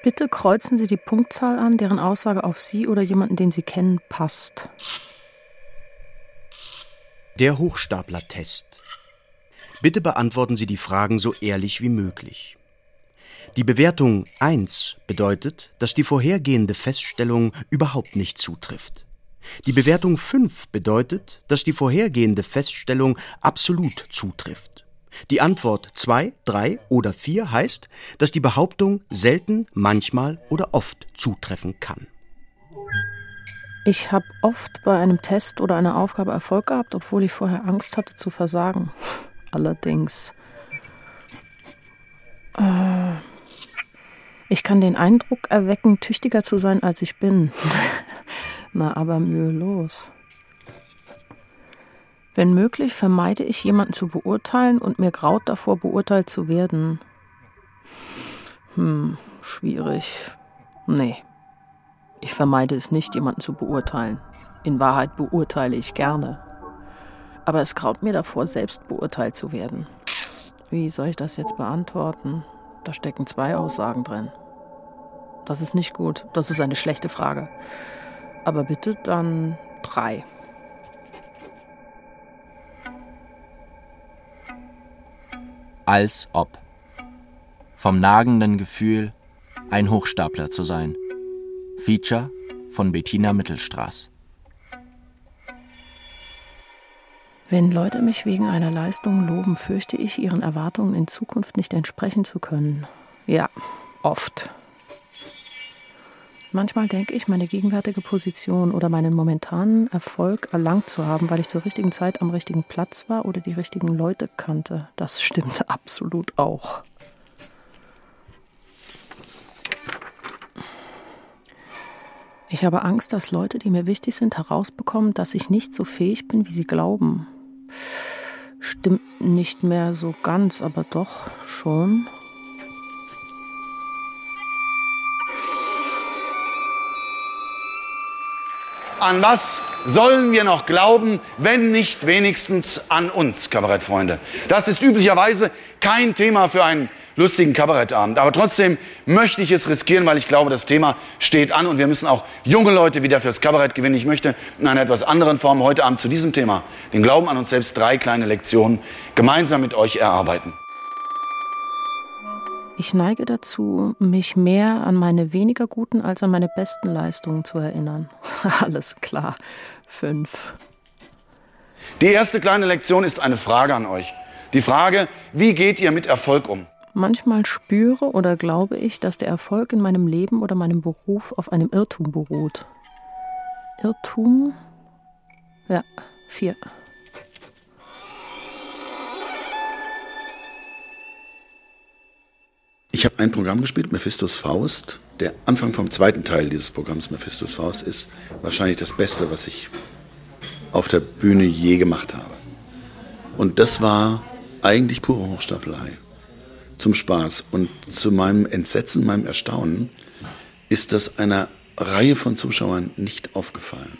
Bitte kreuzen Sie die Punktzahl an, deren Aussage auf Sie oder jemanden, den Sie kennen, passt. Der Hochstapler-Test. Bitte beantworten Sie die Fragen so ehrlich wie möglich. Die Bewertung 1 bedeutet, dass die vorhergehende Feststellung überhaupt nicht zutrifft. Die Bewertung 5 bedeutet, dass die vorhergehende Feststellung absolut zutrifft. Die Antwort 2, 3 oder 4 heißt, dass die Behauptung selten, manchmal oder oft zutreffen kann. Ich habe oft bei einem Test oder einer Aufgabe Erfolg gehabt, obwohl ich vorher Angst hatte zu versagen. Allerdings. Ich kann den Eindruck erwecken, tüchtiger zu sein, als ich bin. Na, aber mühelos. Wenn möglich, vermeide ich, jemanden zu beurteilen und mir graut davor, beurteilt zu werden. Schwierig. Nee. Ich vermeide es nicht, jemanden zu beurteilen. In Wahrheit beurteile ich gerne. Aber es graut mir davor, selbst beurteilt zu werden. Wie soll ich das jetzt beantworten? Da stecken 2 Aussagen drin. Das ist nicht gut. Das ist eine schlechte Frage. Aber bitte dann 3. Als ob. Vom nagenden Gefühl, ein Hochstapler zu sein. Feature von Bettina Mittelstraß. Wenn Leute mich wegen einer Leistung loben, fürchte ich, ihren Erwartungen in Zukunft nicht entsprechen zu können. Ja, oft. Manchmal denke ich, meine gegenwärtige Position oder meinen momentanen Erfolg erlangt zu haben, weil ich zur richtigen Zeit am richtigen Platz war oder die richtigen Leute kannte. Das stimmt absolut auch. Ich habe Angst, dass Leute, die mir wichtig sind, herausbekommen, dass ich nicht so fähig bin, wie sie glauben. Stimmt nicht mehr so ganz, aber doch schon. An was sollen wir noch glauben, wenn nicht wenigstens an uns, Kabarettfreunde? Das ist üblicherweise kein Thema für einen lustigen Kabarettabend. Aber trotzdem möchte ich es riskieren, weil ich glaube, das Thema steht an und wir müssen auch junge Leute wieder fürs Kabarett gewinnen. Ich möchte in einer etwas anderen Form heute Abend zu diesem Thema, den Glauben an uns selbst, 3 kleine Lektionen gemeinsam mit euch erarbeiten. Ich neige dazu, mich mehr an meine weniger guten als an meine besten Leistungen zu erinnern. Alles klar. 5. Die erste kleine Lektion ist eine Frage an euch. Die Frage, wie geht ihr mit Erfolg um? Manchmal spüre oder glaube ich, dass der Erfolg in meinem Leben oder meinem Beruf auf einem Irrtum beruht. Irrtum? Ja, 4. Ich habe ein Programm gespielt, Mephistos Faust. Der Anfang vom 2. Teil dieses Programms, Mephistos Faust, ist wahrscheinlich das Beste, was ich auf der Bühne je gemacht habe. Und das war eigentlich pure Hochstapelei. Zum Spaß. Und zu meinem Entsetzen, meinem Erstaunen, ist das einer Reihe von Zuschauern nicht aufgefallen.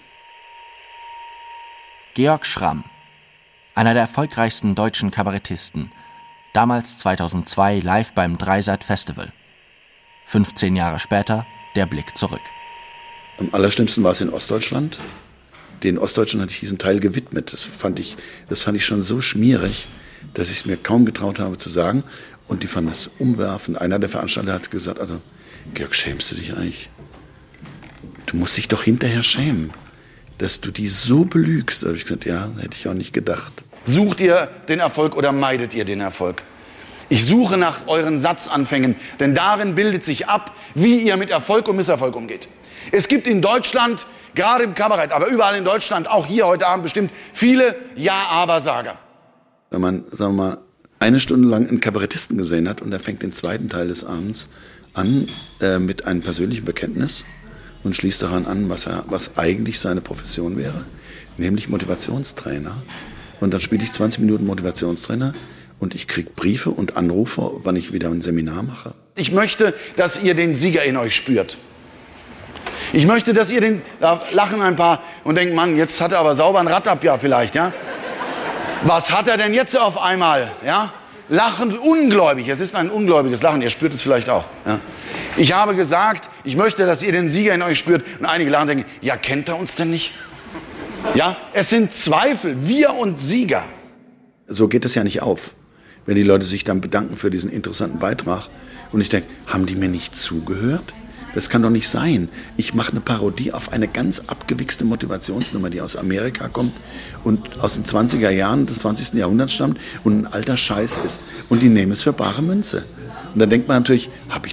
Georg Schramm, einer der erfolgreichsten deutschen Kabarettisten, damals 2002 live beim Dreisat Festival. 15 Jahre später der Blick zurück. Am allerschlimmsten war es in Ostdeutschland. Den Ostdeutschen hatte ich diesen Teil gewidmet. Das fand ich schon so schmierig, dass ich es mir kaum getraut habe zu sagen. Und die fanden das umwerfend. Einer der Veranstalter hat gesagt, also Georg, schämst du dich eigentlich? Du musst dich doch hinterher schämen, dass du die so belügst. Da habe ich gesagt, ja, hätte ich auch nicht gedacht. Sucht ihr den Erfolg oder meidet ihr den Erfolg? Ich suche nach euren Satzanfängen, denn darin bildet sich ab, wie ihr mit Erfolg und Misserfolg umgeht. Es gibt in Deutschland, gerade im Kabarett, aber überall in Deutschland, auch hier heute Abend bestimmt, viele Ja-Aber-Sager. Wenn man, sagen wir mal, 1 Stunde lang einen Kabarettisten gesehen hat und er fängt den 2. Teil des Abends an mit einem persönlichen Bekenntnis und schließt daran an, was eigentlich seine Profession wäre, nämlich Motivationstrainer. Und dann spiele ich 20 Minuten Motivationstrainer und ich kriege Briefe und Anrufe, wann ich wieder ein Seminar mache. Ich möchte, dass ihr den Sieger in euch spürt. Ich möchte, dass ihr da lachen ein paar und denken, Mann, jetzt hat er aber sauber ein Rad ab, ja vielleicht, ja? Was hat er denn jetzt auf einmal, ja? Lachen, ungläubig, es ist ein ungläubiges Lachen, ihr spürt es vielleicht auch, ja? Ich habe gesagt, ich möchte, dass ihr den Sieger in euch spürt. Und einige lachen und denken, ja, kennt er uns denn nicht? Ja, es sind Zweifel, wir und Sieger. So geht es ja nicht auf, wenn die Leute sich dann bedanken für diesen interessanten Beitrag. Und ich denke, haben die mir nicht zugehört? Das kann doch nicht sein. Ich mache eine Parodie auf eine ganz abgewichste Motivationsnummer, die aus Amerika kommt und aus den 20er Jahren des 20. Jahrhunderts stammt und ein alter Scheiß ist. Und die nehmen es für bare Münze. Und dann denkt man natürlich,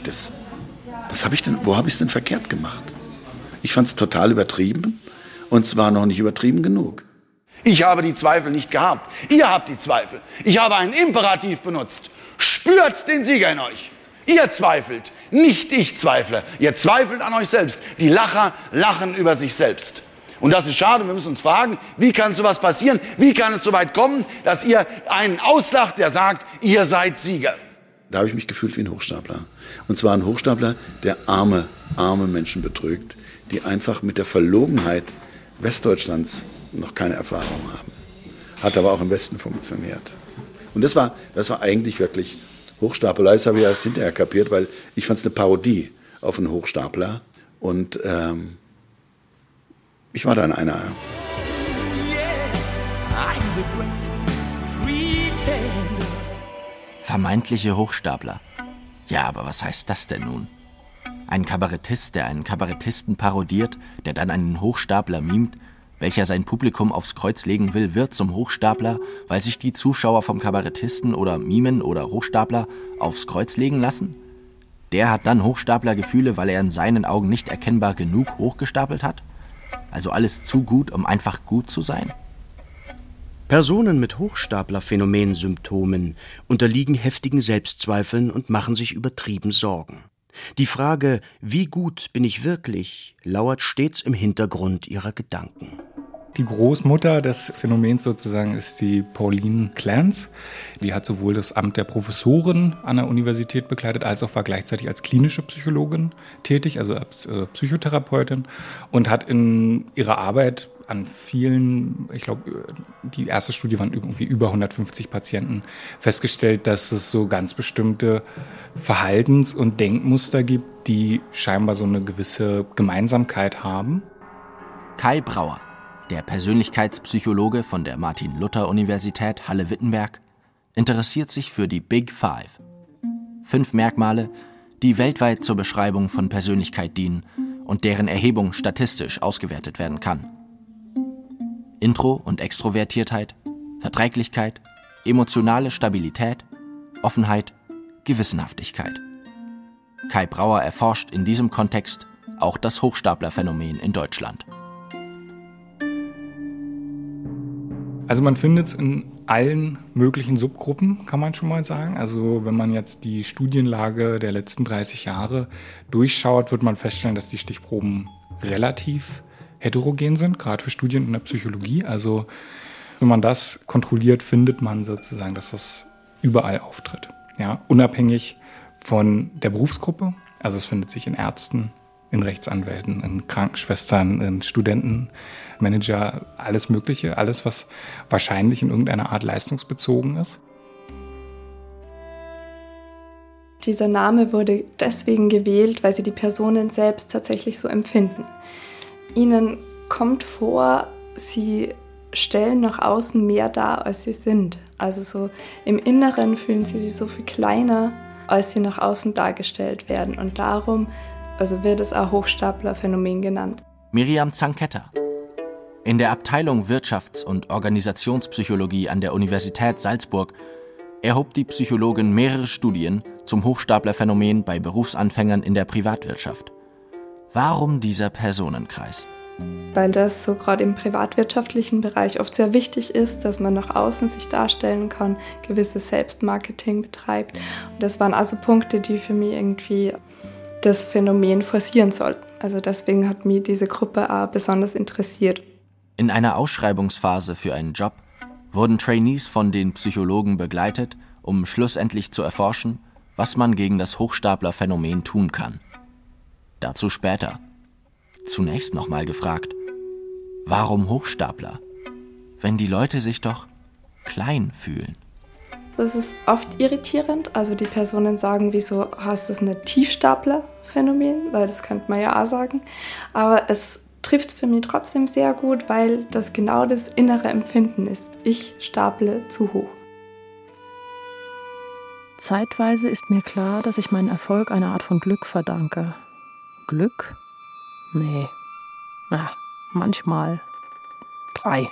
wo habe ich es denn verkehrt gemacht? Ich fand es total übertrieben und zwar noch nicht übertrieben genug. Ich habe die Zweifel nicht gehabt. Ihr habt die Zweifel. Ich habe einen Imperativ benutzt. Spürt den Sieger in euch. Ihr zweifelt, nicht ich zweifle. Ihr zweifelt an euch selbst. Die Lacher lachen über sich selbst. Und das ist schade. Wir müssen uns fragen, wie kann sowas passieren? Wie kann es so weit kommen, dass ihr einen auslacht, der sagt, ihr seid Sieger? Da habe ich mich gefühlt wie ein Hochstapler. Und zwar ein Hochstapler, der arme Menschen betrügt, die einfach mit der Verlogenheit Westdeutschlands noch keine Erfahrung haben. Hat aber auch im Westen funktioniert. Und das war eigentlich wirklich Hochstapler. Das habe ich erst hinterher kapiert, weil ich fand es eine Parodie auf einen Hochstapler. Und ich war dann einer. Vermeintliche Hochstapler. Ja, aber was heißt das denn nun? Ein Kabarettist, der einen Kabarettisten parodiert, der dann einen Hochstapler mimt, welcher sein Publikum aufs Kreuz legen will, wird zum Hochstapler, weil sich die Zuschauer vom Kabarettisten oder Mimen oder Hochstapler aufs Kreuz legen lassen? Der hat dann Hochstaplergefühle, weil er in seinen Augen nicht erkennbar genug hochgestapelt hat? Also alles zu gut, um einfach gut zu sein? Personen mit Hochstapler-Phänomensymptomen unterliegen heftigen Selbstzweifeln und machen sich übertrieben Sorgen. Die Frage, wie gut bin ich wirklich, lauert stets im Hintergrund ihrer Gedanken. Die Großmutter des Phänomens sozusagen ist die Pauline Clance. Die hat sowohl das Amt der Professorin an der Universität bekleidet, als auch war gleichzeitig als klinische Psychologin tätig, also als Psychotherapeutin, und hat in ihrer Arbeit an vielen, ich glaube, die erste Studie waren irgendwie über 150 Patienten, festgestellt, dass es so ganz bestimmte Verhaltens- und Denkmuster gibt, die scheinbar so eine gewisse Gemeinsamkeit haben. Kai Brauer, der Persönlichkeitspsychologe von der Martin-Luther-Universität Halle-Wittenberg, interessiert sich für die Big Five. 5 Merkmale, die weltweit zur Beschreibung von Persönlichkeit dienen und deren Erhebung statistisch ausgewertet werden kann. Intro- und Extrovertiertheit, Verträglichkeit, emotionale Stabilität, Offenheit, Gewissenhaftigkeit. Kai Brauer erforscht in diesem Kontext auch das Hochstaplerphänomen in Deutschland. Also man findet es in allen möglichen Subgruppen, kann man schon mal sagen. Also wenn man jetzt die Studienlage der letzten 30 Jahre durchschaut, wird man feststellen, dass die Stichproben relativ heterogen sind, gerade für Studien in der Psychologie. Also wenn man das kontrolliert, findet man sozusagen, dass das überall auftritt. Ja, unabhängig von der Berufsgruppe. Also es findet sich in Ärzten, in Rechtsanwälten, in Krankenschwestern, in Studenten, Manager, alles Mögliche, alles, was wahrscheinlich in irgendeiner Art leistungsbezogen ist. Dieser Name wurde deswegen gewählt, weil sie die Personen selbst tatsächlich so empfinden. Ihnen kommt vor, sie stellen nach außen mehr dar, als sie sind. Also so im Inneren fühlen sie sich so viel kleiner, als sie nach außen dargestellt werden. Und darum wird es auch Hochstaplerphänomen genannt. Miriam Zanketter. In der Abteilung Wirtschafts- und Organisationspsychologie an der Universität Salzburg erhob die Psychologin mehrere Studien zum Hochstaplerphänomen bei Berufsanfängern in der Privatwirtschaft. Warum dieser Personenkreis? Weil das so gerade im privatwirtschaftlichen Bereich oft sehr wichtig ist, dass man nach außen sich darstellen kann, gewisses Selbstmarketing betreibt. Und das waren also Punkte, die für mich irgendwie das Phänomen forcieren sollten. Also deswegen hat mich diese Gruppe auch besonders interessiert. In einer Ausschreibungsphase für einen Job wurden Trainees von den Psychologen begleitet, um schlussendlich zu erforschen, was man gegen das Hochstaplerphänomen tun kann. Dazu später. Zunächst nochmal gefragt, warum Hochstapler, wenn die Leute sich doch klein fühlen? Das ist oft irritierend. Also die Personen sagen, wieso hast du ein Tiefstapler-Phänomen? Weil das könnte man ja auch sagen. Aber es trifft für mich trotzdem sehr gut, weil das genau das innere Empfinden ist. Ich staple zu hoch. Zeitweise ist mir klar, dass ich meinen Erfolg einer Art von Glück verdanke. Glück? Nee. Manchmal. 3.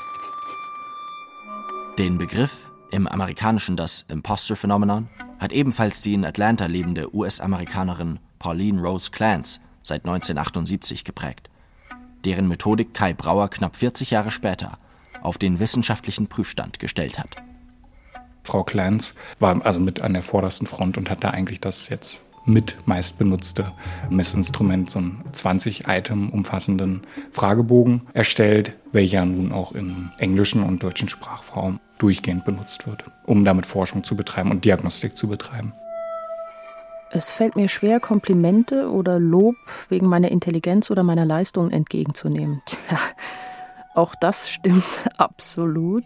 Den Begriff, im Amerikanischen das Imposter-Phänomenon, hat ebenfalls die in Atlanta lebende US-Amerikanerin Pauline Rose Clance seit 1978 geprägt, deren Methodik Kai Brauer knapp 40 Jahre später auf den wissenschaftlichen Prüfstand gestellt hat. Frau Clance war also mit an der vordersten Front und hat da eigentlich das jetzt mit meistbenutzte Messinstrument, so einen 20-Item umfassenden Fragebogen erstellt, welcher nun auch im englischen und deutschen Sprachraum durchgehend benutzt wird, um damit Forschung zu betreiben und Diagnostik zu betreiben. Es fällt mir schwer, Komplimente oder Lob wegen meiner Intelligenz oder meiner Leistungen entgegenzunehmen. Tja, auch das stimmt absolut.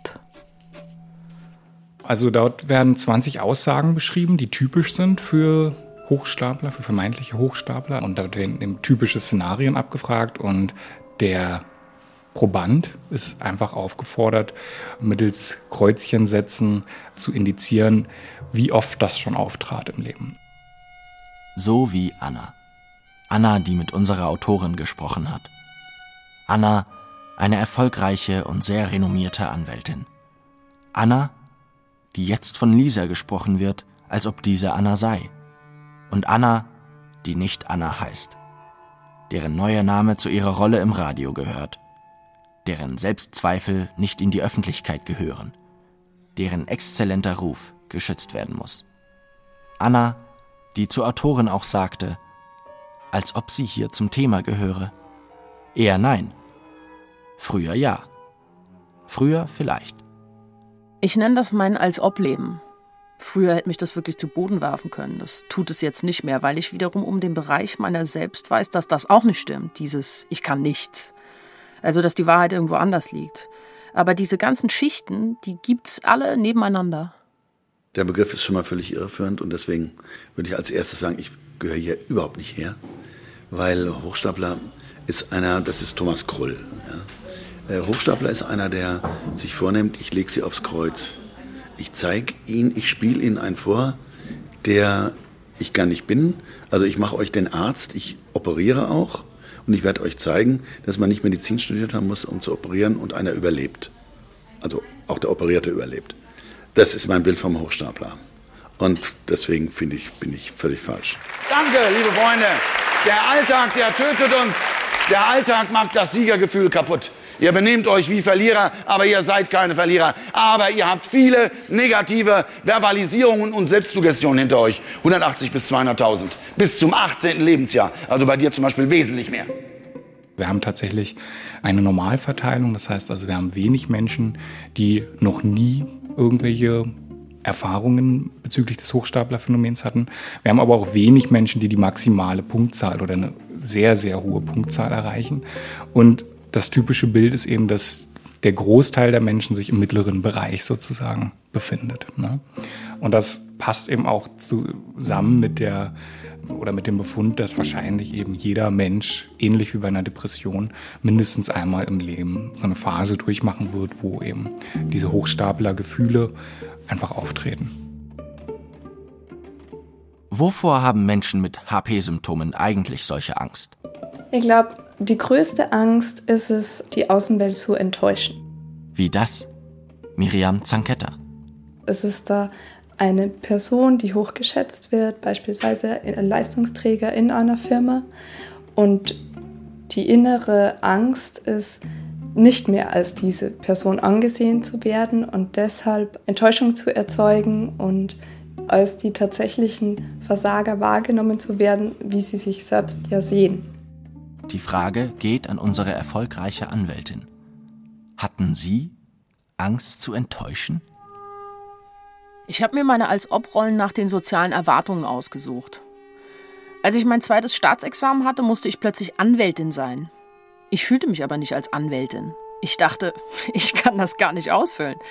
Also dort werden 20 Aussagen beschrieben, die typisch sind für Hochstapler, für vermeintliche Hochstapler. Und da werden typische Szenarien abgefragt und der Proband ist einfach aufgefordert, mittels Kreuzchensätzen zu indizieren, wie oft das schon auftrat im Leben. So wie Anna. Anna, die mit unserer Autorin gesprochen hat. Anna, eine erfolgreiche und sehr renommierte Anwältin. Anna, die jetzt von Lisa gesprochen wird, als ob diese Anna sei. Und Anna, die nicht Anna heißt, deren neuer Name zu ihrer Rolle im Radio gehört, deren Selbstzweifel nicht in die Öffentlichkeit gehören, deren exzellenter Ruf geschützt werden muss. Anna, die zur Autorin auch sagte, als ob sie hier zum Thema gehöre. Eher nein. Früher ja. Früher vielleicht. Ich nenne das mein Als-Ob-Leben. Früher hätte mich das wirklich zu Boden werfen können. Das tut es jetzt nicht mehr, weil ich wiederum um den Bereich meiner selbst weiß, dass das auch nicht stimmt. Dieses Ich kann nichts. Also, dass die Wahrheit irgendwo anders liegt. Aber diese ganzen Schichten, die gibt's alle nebeneinander. Der Begriff ist schon mal völlig irreführend und deswegen würde ich als erstes sagen, ich gehöre hier überhaupt nicht her, weil Hochstapler ist einer, das ist Thomas Krull. Ja. Hochstapler ist einer, der sich vornimmt, ich lege sie aufs Kreuz. Ich zeige ihn, ich spiele ihnen einen vor, der ich gar nicht bin. Also ich mache euch den Arzt, ich operiere auch und ich werde euch zeigen, dass man nicht Medizin studiert haben muss, um zu operieren und einer überlebt. Also auch der Operierte überlebt. Das ist mein Bild vom Hochstapler. Und deswegen bin ich völlig falsch. Danke, liebe Freunde. Der Alltag, der tötet uns. Der Alltag macht das Siegergefühl kaputt. Ihr benehmt euch wie Verlierer, aber ihr seid keine Verlierer. Aber ihr habt viele negative Verbalisierungen und Selbstsuggestionen hinter euch. 180 bis 200.000. Bis zum 18. Lebensjahr. Also bei dir zum Beispiel wesentlich mehr. Wir haben tatsächlich eine Normalverteilung. Das heißt also, wir haben wenig Menschen, die noch nie irgendwelche Erfahrungen bezüglich des Hochstaplerphänomens hatten. Wir haben aber auch wenig Menschen, die die maximale Punktzahl oder eine sehr, sehr hohe Punktzahl erreichen. Und das typische Bild ist eben, dass der Großteil der Menschen sich im mittleren Bereich sozusagen befindet. Ne? Und das passt eben auch zusammen mit dem Befund, dass wahrscheinlich eben jeder Mensch, ähnlich wie bei einer Depression, mindestens einmal im Leben so eine Phase durchmachen wird, wo eben diese Hochstapler-Gefühle einfach auftreten. Wovor haben Menschen mit HP-Symptomen eigentlich solche Angst? Ich glaube, die größte Angst ist es, die Außenwelt zu enttäuschen. Wie das? Miriam Zanketta. Es ist da eine Person, die hochgeschätzt wird, beispielsweise ein Leistungsträger in einer Firma. Und die innere Angst ist, nicht mehr als diese Person angesehen zu werden und deshalb Enttäuschung zu erzeugen und als die tatsächlichen Versager wahrgenommen zu werden, wie sie sich selbst ja sehen. Die Frage geht an unsere erfolgreiche Anwältin. Hatten Sie Angst zu enttäuschen? Ich habe mir meine Als-Ob-Rollen nach den sozialen Erwartungen ausgesucht. Als ich mein 2. Staatsexamen hatte, musste ich plötzlich Anwältin sein. Ich fühlte mich aber nicht als Anwältin. Ich dachte, ich kann das gar nicht ausfüllen.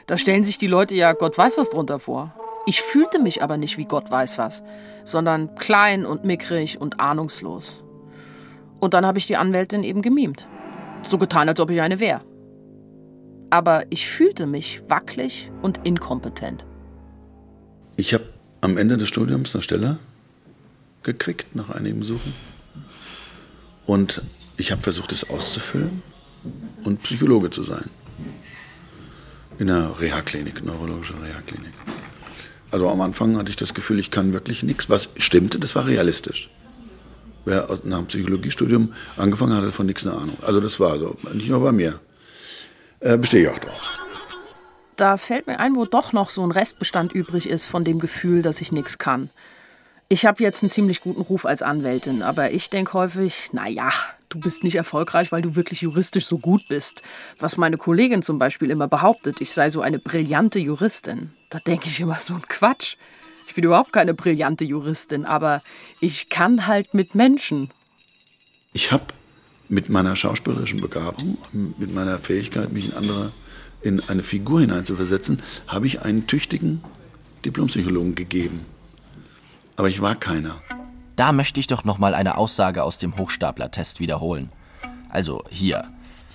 Da stellen sich die Leute ja Gott weiß was drunter vor. Ich fühlte mich aber nicht wie Gott weiß was, sondern klein und mickrig und ahnungslos. Und dann habe ich die Anwältin eben gemimt. So getan, als ob ich eine wäre. Aber ich fühlte mich wackelig und inkompetent. Ich habe am Ende des Studiums eine Stelle gekriegt, nach einigem Suchen. Und ich habe versucht, es auszufüllen und Psychologe zu sein. In einer Reha-Klinik, neurologische Reha-Klinik. Also am Anfang hatte ich das Gefühl, ich kann wirklich nichts. Was stimmte, das war realistisch. Wer nach dem Psychologiestudium angefangen hat, hat von nichts eine Ahnung. Also das war so, nicht nur bei mir. Bestehe ich auch drauf. Da fällt mir ein, wo doch noch so ein Restbestand übrig ist von dem Gefühl, dass ich nichts kann. Ich habe jetzt einen ziemlich guten Ruf als Anwältin, aber ich denke häufig, naja, du bist nicht erfolgreich, weil du wirklich juristisch so gut bist. Was meine Kollegin zum Beispiel immer behauptet, ich sei so eine brillante Juristin. Da denke ich immer, so ein Quatsch. Ich bin überhaupt keine brillante Juristin, aber ich kann halt mit Menschen. Ich habe mit meiner schauspielerischen Begabung, mit meiner Fähigkeit, mich in eine Figur hineinzuversetzen, habe ich einen tüchtigen Diplompsychologen gegeben. Aber ich war keiner. Da möchte ich doch noch mal eine Aussage aus dem Hochstapler-Test wiederholen. Also hier.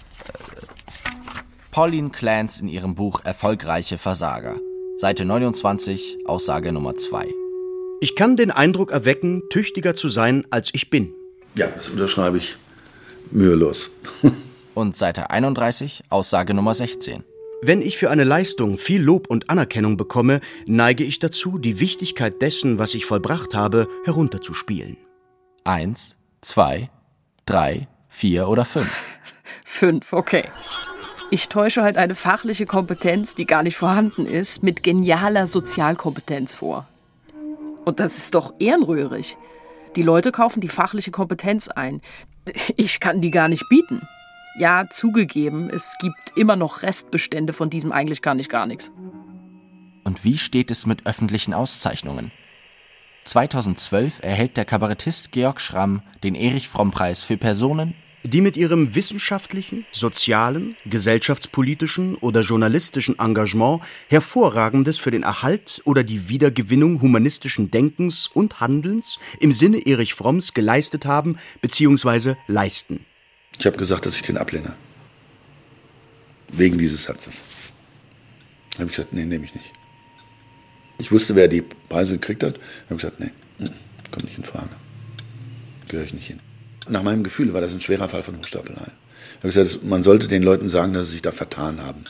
Pauline Clance in ihrem Buch Erfolgreiche Versager. Seite 29, Aussage Nummer 2. Ich kann den Eindruck erwecken, tüchtiger zu sein, als ich bin. Ja, das unterschreibe ich mühelos. Und Seite 31, Aussage Nummer 16. Wenn ich für eine Leistung viel Lob und Anerkennung bekomme, neige ich dazu, die Wichtigkeit dessen, was ich vollbracht habe, herunterzuspielen. 1, 2, 3, 4 oder 5? 5, okay. Ich täusche halt eine fachliche Kompetenz, die gar nicht vorhanden ist, mit genialer Sozialkompetenz vor. Und das ist doch ehrenrührig. Die Leute kaufen die fachliche Kompetenz ein. Ich kann die gar nicht bieten. Ja, zugegeben, es gibt immer noch Restbestände von diesem eigentlich kann ich gar nichts. Und wie steht es mit öffentlichen Auszeichnungen? 2012 erhält der Kabarettist Georg Schramm den Erich-Fromm-Preis für Personen, die mit ihrem wissenschaftlichen, sozialen, gesellschaftspolitischen oder journalistischen Engagement Hervorragendes für den Erhalt oder die Wiedergewinnung humanistischen Denkens und Handelns im Sinne Erich Fromms geleistet haben bzw. leisten. Ich habe gesagt, dass ich den ablehne. Wegen dieses Satzes. Da habe ich gesagt, nee, nehme ich nicht. Ich wusste, wer die Preise gekriegt hat. Da habe ich gesagt, nee, kommt nicht in Frage. Gehöre ich nicht hin. Nach meinem Gefühl war das ein schwerer Fall von Hochstapelei. Ich habe gesagt, man sollte den Leuten sagen, dass sie sich da vertan haben.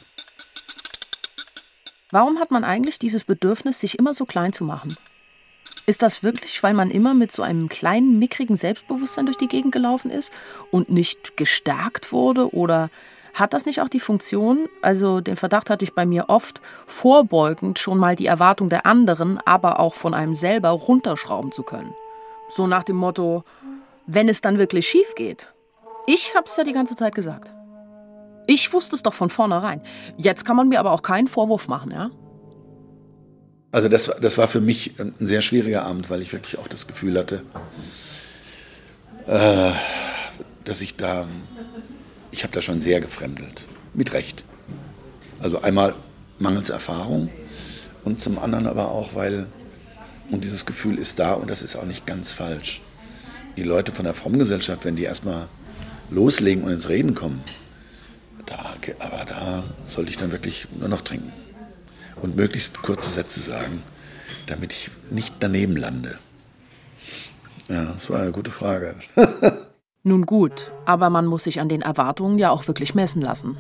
Warum hat man eigentlich dieses Bedürfnis, sich immer so klein zu machen? Ist das wirklich, weil man immer mit so einem kleinen, mickrigen Selbstbewusstsein durch die Gegend gelaufen ist und nicht gestärkt wurde? Oder hat das nicht auch die Funktion, also den Verdacht hatte ich bei mir oft, vorbeugend schon mal die Erwartung der anderen, aber auch von einem selber runterschrauben zu können? So nach dem Motto, wenn es dann wirklich schief geht. Ich hab's ja die ganze Zeit gesagt. Ich wusste es doch von vornherein. Jetzt kann man mir aber auch keinen Vorwurf machen, ja? Also das war für mich ein sehr schwieriger Abend, weil ich wirklich auch das Gefühl hatte, dass ich habe da schon sehr gefremdelt. Mit Recht. Also einmal mangels Erfahrung und zum anderen aber auch, und dieses Gefühl ist da und das ist auch nicht ganz falsch. Die Leute von der Fromm-Gesellschaft, wenn die erstmal loslegen und ins Reden kommen, da sollte ich dann wirklich nur noch trinken. Und möglichst kurze Sätze sagen, damit ich nicht daneben lande. Ja, das war eine gute Frage. Nun gut, aber man muss sich an den Erwartungen ja auch wirklich messen lassen.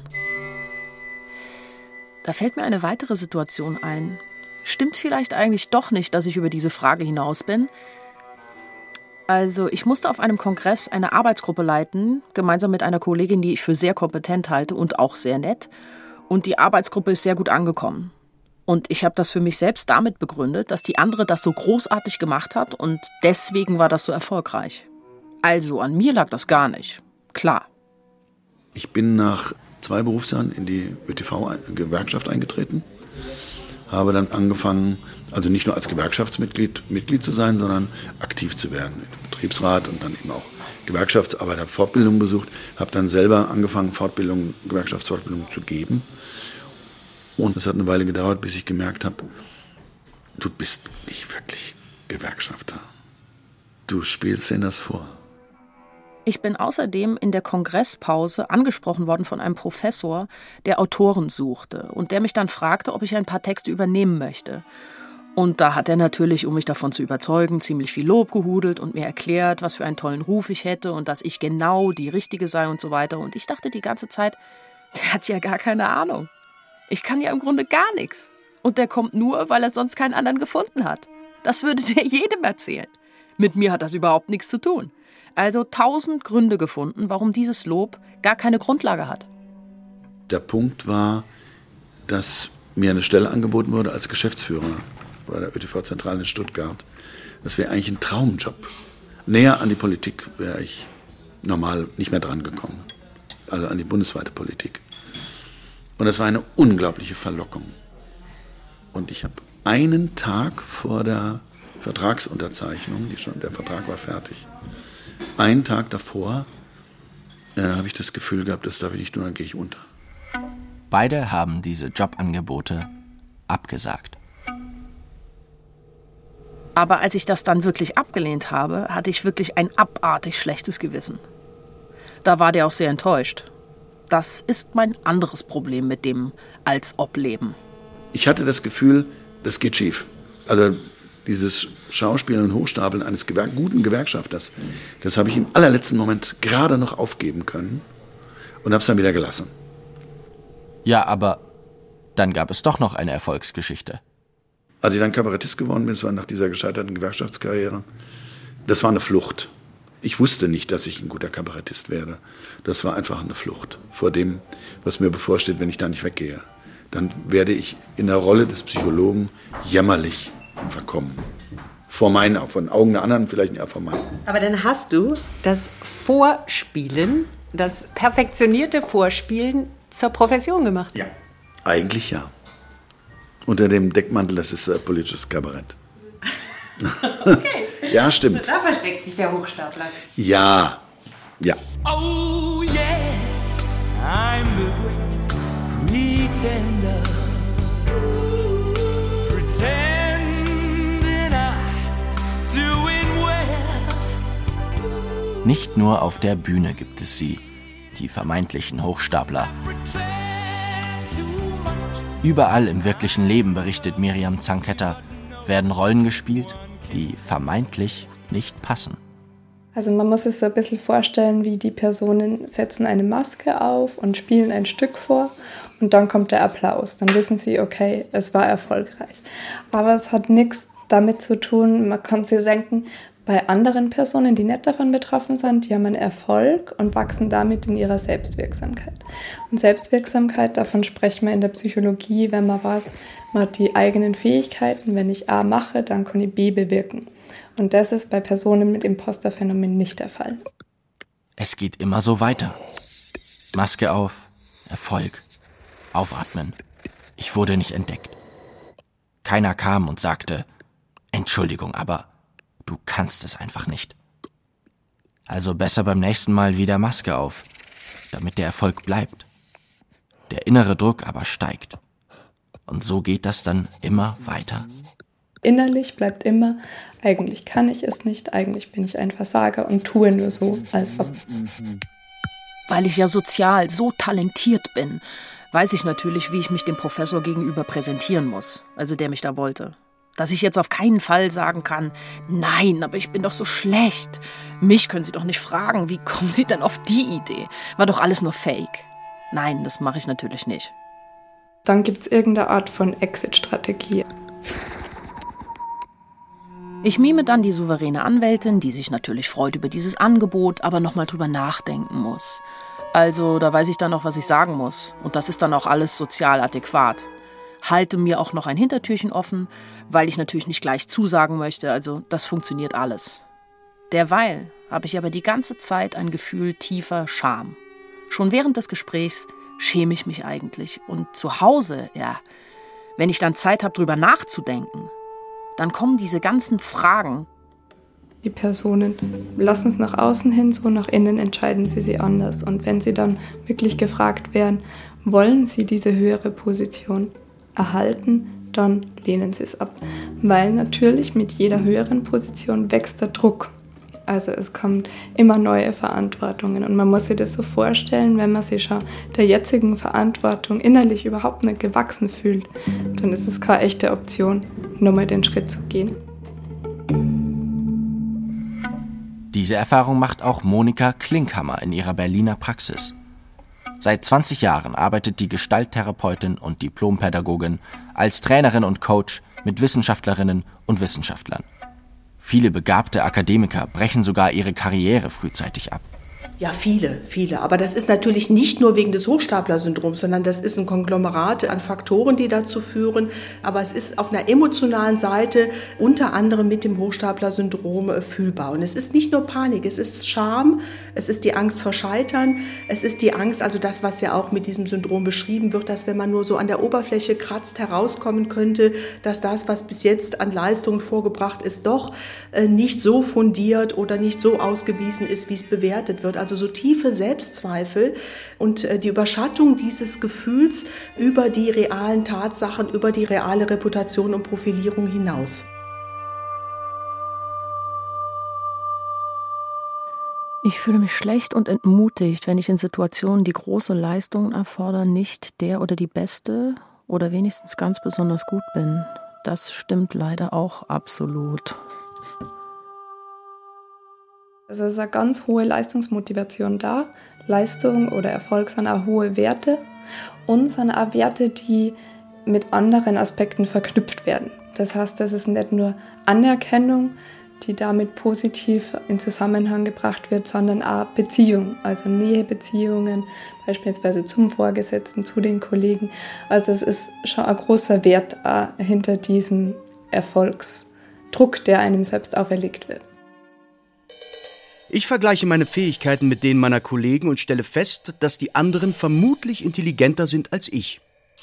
Da fällt mir eine weitere Situation ein. Stimmt vielleicht eigentlich doch nicht, dass ich über diese Frage hinaus bin? Also, ich musste auf einem Kongress eine Arbeitsgruppe leiten, gemeinsam mit einer Kollegin, die ich für sehr kompetent halte und auch sehr nett. Und die Arbeitsgruppe ist sehr gut angekommen. Und ich habe das für mich selbst damit begründet, dass die andere das so großartig gemacht hat und deswegen war das so erfolgreich. Also an mir lag das gar nicht. Klar. Ich bin nach 2 Berufsjahren in die ÖTV-Gewerkschaft eingetreten, habe dann angefangen, also nicht nur als Gewerkschaftsmitglied zu sein, sondern aktiv zu werden im Betriebsrat und dann eben auch Gewerkschaftsarbeit, habe Fortbildungen besucht, habe dann selber angefangen, Gewerkschaftsfortbildungen zu geben. Und es hat eine Weile gedauert, bis ich gemerkt habe, du bist nicht wirklich Gewerkschafter. Du spielst denen das vor. Ich bin außerdem in der Kongresspause angesprochen worden von einem Professor, der Autoren suchte und der mich dann fragte, ob ich ein paar Texte übernehmen möchte. Und da hat er natürlich, um mich davon zu überzeugen, ziemlich viel Lob gehudelt und mir erklärt, was für einen tollen Ruf ich hätte und dass ich genau die Richtige sei und so weiter. Und ich dachte die ganze Zeit, der hat ja gar keine Ahnung. Ich kann ja im Grunde gar nichts. Und der kommt nur, weil er sonst keinen anderen gefunden hat. Das würde der jedem erzählen. Mit mir hat das überhaupt nichts zu tun. Also 1000 Gründe gefunden, warum dieses Lob gar keine Grundlage hat. Der Punkt war, dass mir eine Stelle angeboten wurde als Geschäftsführer bei der ÖTV-Zentrale in Stuttgart. Das wäre eigentlich ein Traumjob. Näher an die Politik wäre ich normal nicht mehr dran gekommen. Also an die bundesweite Politik. Und das war eine unglaubliche Verlockung. Und ich habe einen Tag vor der Vertragsunterzeichnung, der Vertrag war fertig, einen Tag davor habe ich das Gefühl gehabt, das darf ich nicht tun, dann gehe ich unter. Beide haben diese Jobangebote abgesagt. Aber als ich das dann wirklich abgelehnt habe, hatte ich wirklich ein abartig schlechtes Gewissen. Da war der auch sehr enttäuscht. Das ist mein anderes Problem mit dem Als-Ob-Leben. Ich hatte das Gefühl, das geht schief. Also dieses Schauspielen und Hochstapeln eines guten Gewerkschafters, das habe ich im allerletzten Moment gerade noch aufgeben können und habe es dann wieder gelassen. Ja, aber dann gab es doch noch eine Erfolgsgeschichte. Als ich dann Kabarettist geworden bin, das war nach dieser gescheiterten Gewerkschaftskarriere, das war eine Flucht. Ich wusste nicht, dass ich ein guter Kabarettist werde. Das war einfach eine Flucht vor dem, was mir bevorsteht, wenn ich da nicht weggehe. Dann werde ich in der Rolle des Psychologen jämmerlich verkommen. Vor meinen, auch von Augen der anderen, vielleicht eher vor meinen. Aber dann hast du das Vorspielen, das perfektionierte Vorspielen zur Profession gemacht. Ja, eigentlich ja. Unter dem Deckmantel, das ist politisches Kabarett. Okay. Ja, stimmt. Da versteckt sich der Hochstapler. Ja, ja. Oh yes, I'm the great pretender. Pretending I'm doing well. Nicht nur auf der Bühne gibt es sie, die vermeintlichen Hochstapler. Überall im wirklichen Leben, berichtet Miriam Zanketter, werden Rollen gespielt, die vermeintlich nicht passen. Also man muss es so ein bisschen vorstellen, wie die Personen setzen eine Maske auf und spielen ein Stück vor und dann kommt der Applaus. Dann wissen sie, okay, es war erfolgreich. Aber es hat nichts damit zu tun, man kann sich denken, bei anderen Personen, die nicht davon betroffen sind, die haben einen Erfolg und wachsen damit in ihrer Selbstwirksamkeit. Und Selbstwirksamkeit, davon sprechen wir in der Psychologie, wenn man weiß, man hat die eigenen Fähigkeiten, wenn ich A mache, dann kann ich B bewirken. Und das ist bei Personen mit Imposterphänomen nicht der Fall. Es geht immer so weiter. Maske auf, Erfolg, aufatmen. Ich wurde nicht entdeckt. Keiner kam und sagte, Entschuldigung, aber du kannst es einfach nicht. Also besser beim nächsten Mal wieder Maske auf, damit der Erfolg bleibt. Der innere Druck aber steigt. Und so geht das dann immer weiter. Innerlich bleibt immer, eigentlich kann ich es nicht, eigentlich bin ich ein Versager und tue nur so, als ob. Weil ich ja sozial so talentiert bin, weiß ich natürlich, wie ich mich dem Professor gegenüber präsentieren muss, also der mich da wollte. Dass ich jetzt auf keinen Fall sagen kann, nein, aber ich bin doch so schlecht. Mich können Sie doch nicht fragen, wie kommen Sie denn auf die Idee? War doch alles nur Fake. Nein, das mache ich natürlich nicht. Dann gibt es irgendeine Art von Exit-Strategie. Ich mime dann die souveräne Anwältin, die sich natürlich freut über dieses Angebot, aber nochmal drüber nachdenken muss. Also, da weiß ich dann noch, was ich sagen muss. Und das ist dann auch alles sozial adäquat. Halte mir auch noch ein Hintertürchen offen, weil ich natürlich nicht gleich zusagen möchte. Also, das funktioniert alles. Derweil habe ich aber die ganze Zeit ein Gefühl tiefer Scham. Schon während des Gesprächs schäme ich mich eigentlich. Und zu Hause, ja, wenn ich dann Zeit habe, drüber nachzudenken, dann kommen diese ganzen Fragen. Die Personen lassen es nach außen hin, so nach innen entscheiden sie anders. Und wenn sie dann wirklich gefragt werden, wollen sie diese höhere Position, erhalten, dann lehnen sie es ab. Weil natürlich mit jeder höheren Position wächst der Druck. Also es kommen immer neue Verantwortungen und man muss sich das so vorstellen, wenn man sich schon der jetzigen Verantwortung innerlich überhaupt nicht gewachsen fühlt, dann ist es keine echte Option, nur mal den Schritt zu gehen. Diese Erfahrung macht auch Monika Klinkhammer in ihrer Berliner Praxis. Seit 20 Jahren arbeitet die Gestalttherapeutin und Diplompädagogin als Trainerin und Coach mit Wissenschaftlerinnen und Wissenschaftlern. Viele begabte Akademiker brechen sogar ihre Karriere frühzeitig ab. Ja, viele. Aber das ist natürlich nicht nur wegen des Hochstapler-Syndroms, sondern das ist ein Konglomerat an Faktoren, die dazu führen. Aber es ist auf einer emotionalen Seite unter anderem mit dem Hochstapler-Syndrom fühlbar. Und es ist nicht nur Panik, es ist Scham, es ist die Angst vor Scheitern, es ist die Angst, also das, was ja auch mit diesem Syndrom beschrieben wird, dass wenn man nur so an der Oberfläche kratzt, herauskommen könnte, dass das, was bis jetzt an Leistungen vorgebracht ist, doch nicht so fundiert oder nicht so ausgewiesen ist, wie es bewertet wird. Also so tiefe Selbstzweifel und die Überschattung dieses Gefühls über die realen Tatsachen, über die reale Reputation und Profilierung hinaus. Ich fühle mich schlecht und entmutigt, wenn ich in Situationen, die große Leistungen erfordern, nicht der oder die Beste oder wenigstens ganz besonders gut bin. Das stimmt leider auch absolut. Also es ist eine ganz hohe Leistungsmotivation da. Leistung oder Erfolg sind auch hohe Werte und sind auch Werte, die mit anderen Aspekten verknüpft werden. Das heißt, das ist nicht nur Anerkennung, die damit positiv in Zusammenhang gebracht wird, sondern auch Beziehung, also Nähebeziehungen, beispielsweise zum Vorgesetzten, zu den Kollegen. Also es ist schon ein großer Wert hinter diesem Erfolgsdruck, der einem selbst auferlegt wird. Ich vergleiche meine Fähigkeiten mit denen meiner Kollegen und stelle fest, dass die anderen vermutlich intelligenter sind als ich.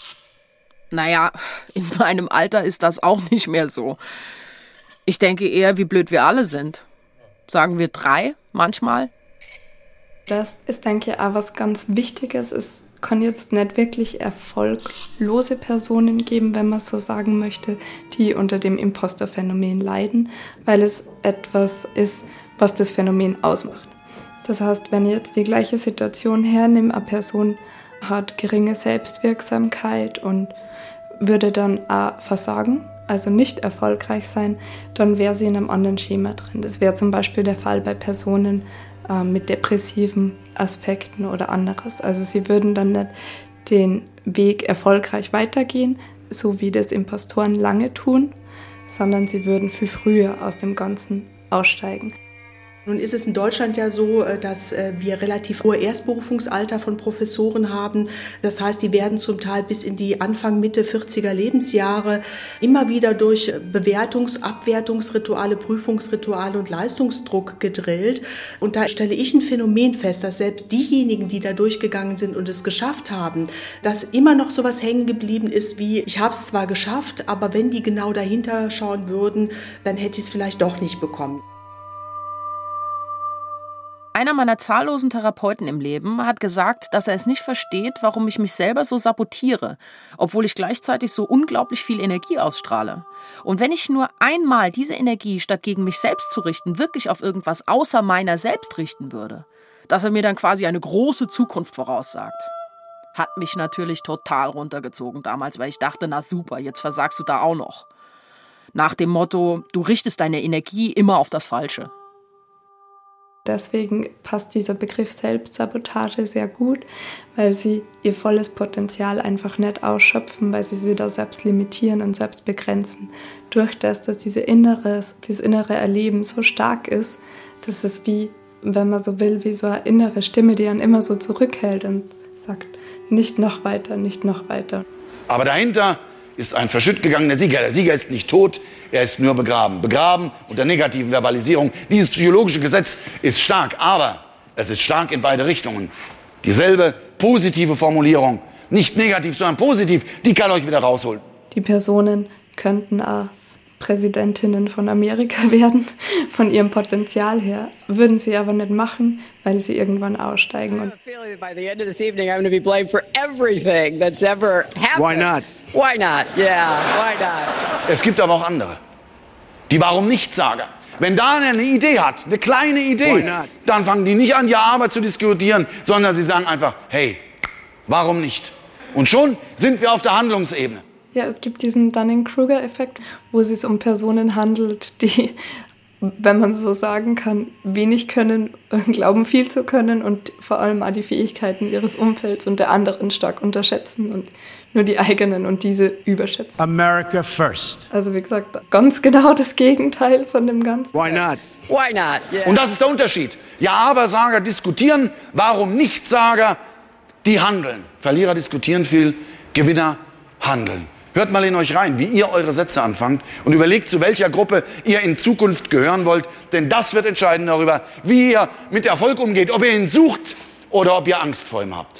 Naja, in meinem Alter ist das auch nicht mehr so. Ich denke eher, wie blöd wir alle sind. Sagen wir 3 manchmal? Das ist, denke ich, auch was ganz Wichtiges. Es kann jetzt nicht wirklich erfolglose Personen geben, wenn man so sagen möchte, die unter dem Imposterphänomen leiden, weil es etwas ist, was das Phänomen ausmacht. Das heißt, wenn ich jetzt die gleiche Situation hernehme, eine Person hat geringe Selbstwirksamkeit und würde dann auch versagen, also nicht erfolgreich sein, dann wäre sie in einem anderen Schema drin. Das wäre zum Beispiel der Fall bei Personen mit depressiven Aspekten oder anderes. Also sie würden dann nicht den Weg erfolgreich weitergehen, so wie das Impostoren lange tun, sondern sie würden viel früher aus dem Ganzen aussteigen. Nun ist es in Deutschland ja so, dass wir relativ hohe Erstberufungsalter von Professoren haben. Das heißt, die werden zum Teil bis in die Anfang, Mitte 40er Lebensjahre immer wieder durch Abwertungsrituale, Prüfungsrituale und Leistungsdruck gedrillt. Und da stelle ich ein Phänomen fest, dass selbst diejenigen, die da durchgegangen sind und es geschafft haben, dass immer noch sowas hängen geblieben ist wie, ich habe es zwar geschafft, aber wenn die genau dahinter schauen würden, dann hätte ich es vielleicht doch nicht bekommen. Einer meiner zahllosen Therapeuten im Leben hat gesagt, dass er es nicht versteht, warum ich mich selber so sabotiere, obwohl ich gleichzeitig so unglaublich viel Energie ausstrahle. Und wenn ich nur einmal diese Energie, statt gegen mich selbst zu richten, wirklich auf irgendwas außer meiner selbst richten würde, dass er mir dann quasi eine große Zukunft voraussagt. Hat mich natürlich total runtergezogen damals, weil ich dachte, na super, jetzt versagst du da auch noch. Nach dem Motto, du richtest deine Energie immer auf das Falsche. Deswegen passt dieser Begriff Selbstsabotage sehr gut, weil sie ihr volles Potenzial einfach nicht ausschöpfen, weil sie sich da selbst limitieren und selbst begrenzen. Durch das, dass dieses innere Erleben so stark ist, das ist wie, wenn man so will, wie so eine innere Stimme, die einen immer so zurückhält und sagt, nicht noch weiter, nicht noch weiter. Aber dahinter ist ein verschütt gegangener Sieger. Der Sieger ist nicht tot, er ist nur begraben. Begraben unter negativen Verbalisierung. Dieses psychologische Gesetz ist stark, aber es ist stark in beide Richtungen. Dieselbe positive Formulierung, nicht negativ, sondern positiv, die kann euch wieder rausholen. Die Personen könnten auch Präsidentinnen von Amerika werden, von ihrem Potenzial her, würden sie aber nicht machen, weil sie irgendwann aussteigen. Why not? Why not? Yeah, why not? Es gibt aber auch andere. Die Warum-nicht-Sager. Wenn da einer eine Idee hat, eine kleine Idee, dann fangen die nicht an, ja, aber zu diskutieren, sondern sie sagen einfach, hey, warum nicht? Und schon sind wir auf der Handlungsebene. Ja, es gibt diesen Dunning-Kruger-Effekt, wo es sich um Personen handelt, die, wenn man so sagen kann, wenig können, glauben viel zu können und vor allem auch die Fähigkeiten ihres Umfelds und der anderen stark unterschätzen und nur die eigenen und diese überschätzen. America first. Also wie gesagt, ganz genau das Gegenteil von dem Ganzen. Why not? Why not? Yeah. Und das ist der Unterschied. Ja-aber-Sager diskutieren, Warum-nicht-Sager, die handeln. Verlierer diskutieren viel, Gewinner handeln. Hört mal in euch rein, wie ihr eure Sätze anfangt und überlegt, zu welcher Gruppe ihr in Zukunft gehören wollt. Denn das wird entscheiden darüber, wie ihr mit Erfolg umgeht, ob ihr ihn sucht oder ob ihr Angst vor ihm habt.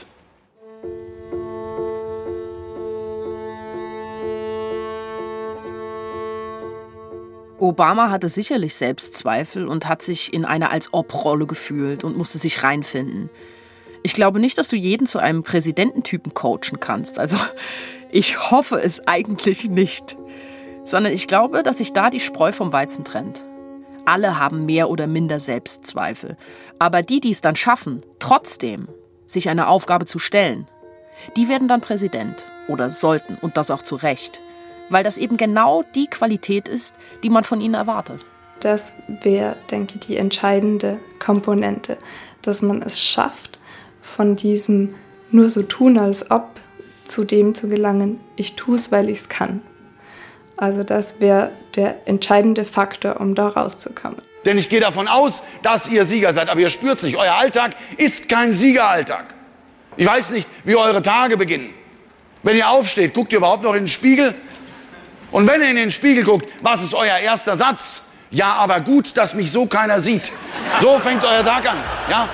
Obama hatte sicherlich Selbstzweifel und hat sich in einer Als-Ob-Rolle gefühlt und musste sich reinfinden. Ich glaube nicht, dass du jeden zu einem Präsidententypen coachen kannst. Also ich hoffe es eigentlich nicht. Sondern ich glaube, dass sich da die Spreu vom Weizen trennt. Alle haben mehr oder minder Selbstzweifel. Aber die es dann schaffen, trotzdem sich einer Aufgabe zu stellen, die werden dann Präsident oder sollten und das auch zu Recht. Weil das eben genau die Qualität ist, die man von ihnen erwartet. Das wäre, denke ich, die entscheidende Komponente, dass man es schafft, von diesem nur so tun, als ob, zu dem zu gelangen, ich tue es, weil ich es kann. Also das wäre der entscheidende Faktor, um da rauszukommen. Denn ich gehe davon aus, dass ihr Sieger seid, aber ihr spürt es nicht. Euer Alltag ist kein Siegeralltag. Ich weiß nicht, wie eure Tage beginnen. Wenn ihr aufsteht, guckt ihr überhaupt noch in den Spiegel? Und wenn ihr in den Spiegel guckt, was ist euer erster Satz? Ja, aber gut, dass mich so keiner sieht. So fängt euer Tag an, ja?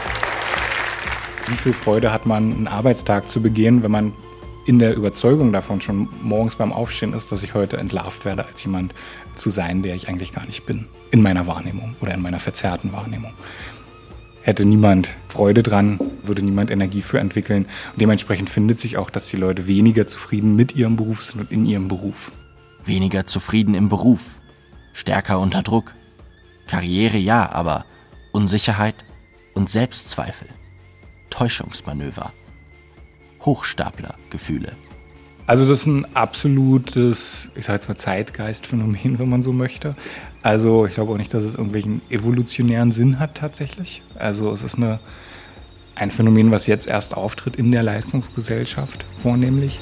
Wie viel Freude hat man, einen Arbeitstag zu begehen, wenn man in der Überzeugung davon schon morgens beim Aufstehen ist, dass ich heute entlarvt werde, als jemand zu sein, der ich eigentlich gar nicht bin. In meiner Wahrnehmung oder in meiner verzerrten Wahrnehmung. Hätte niemand Freude dran, würde niemand Energie für entwickeln. Und dementsprechend findet sich auch, dass die Leute weniger zufrieden mit ihrem Beruf sind und in ihrem Beruf. Weniger zufrieden im Beruf, stärker unter Druck. Karriere ja, aber Unsicherheit und Selbstzweifel. Täuschungsmanöver. Hochstaplergefühle. Also das ist ein absolutes, ich sage jetzt mal Zeitgeistphänomen, wenn man so möchte. Also ich glaube auch nicht, dass es irgendwelchen evolutionären Sinn hat tatsächlich. Also es ist ein Phänomen, was jetzt erst auftritt in der Leistungsgesellschaft vornehmlich.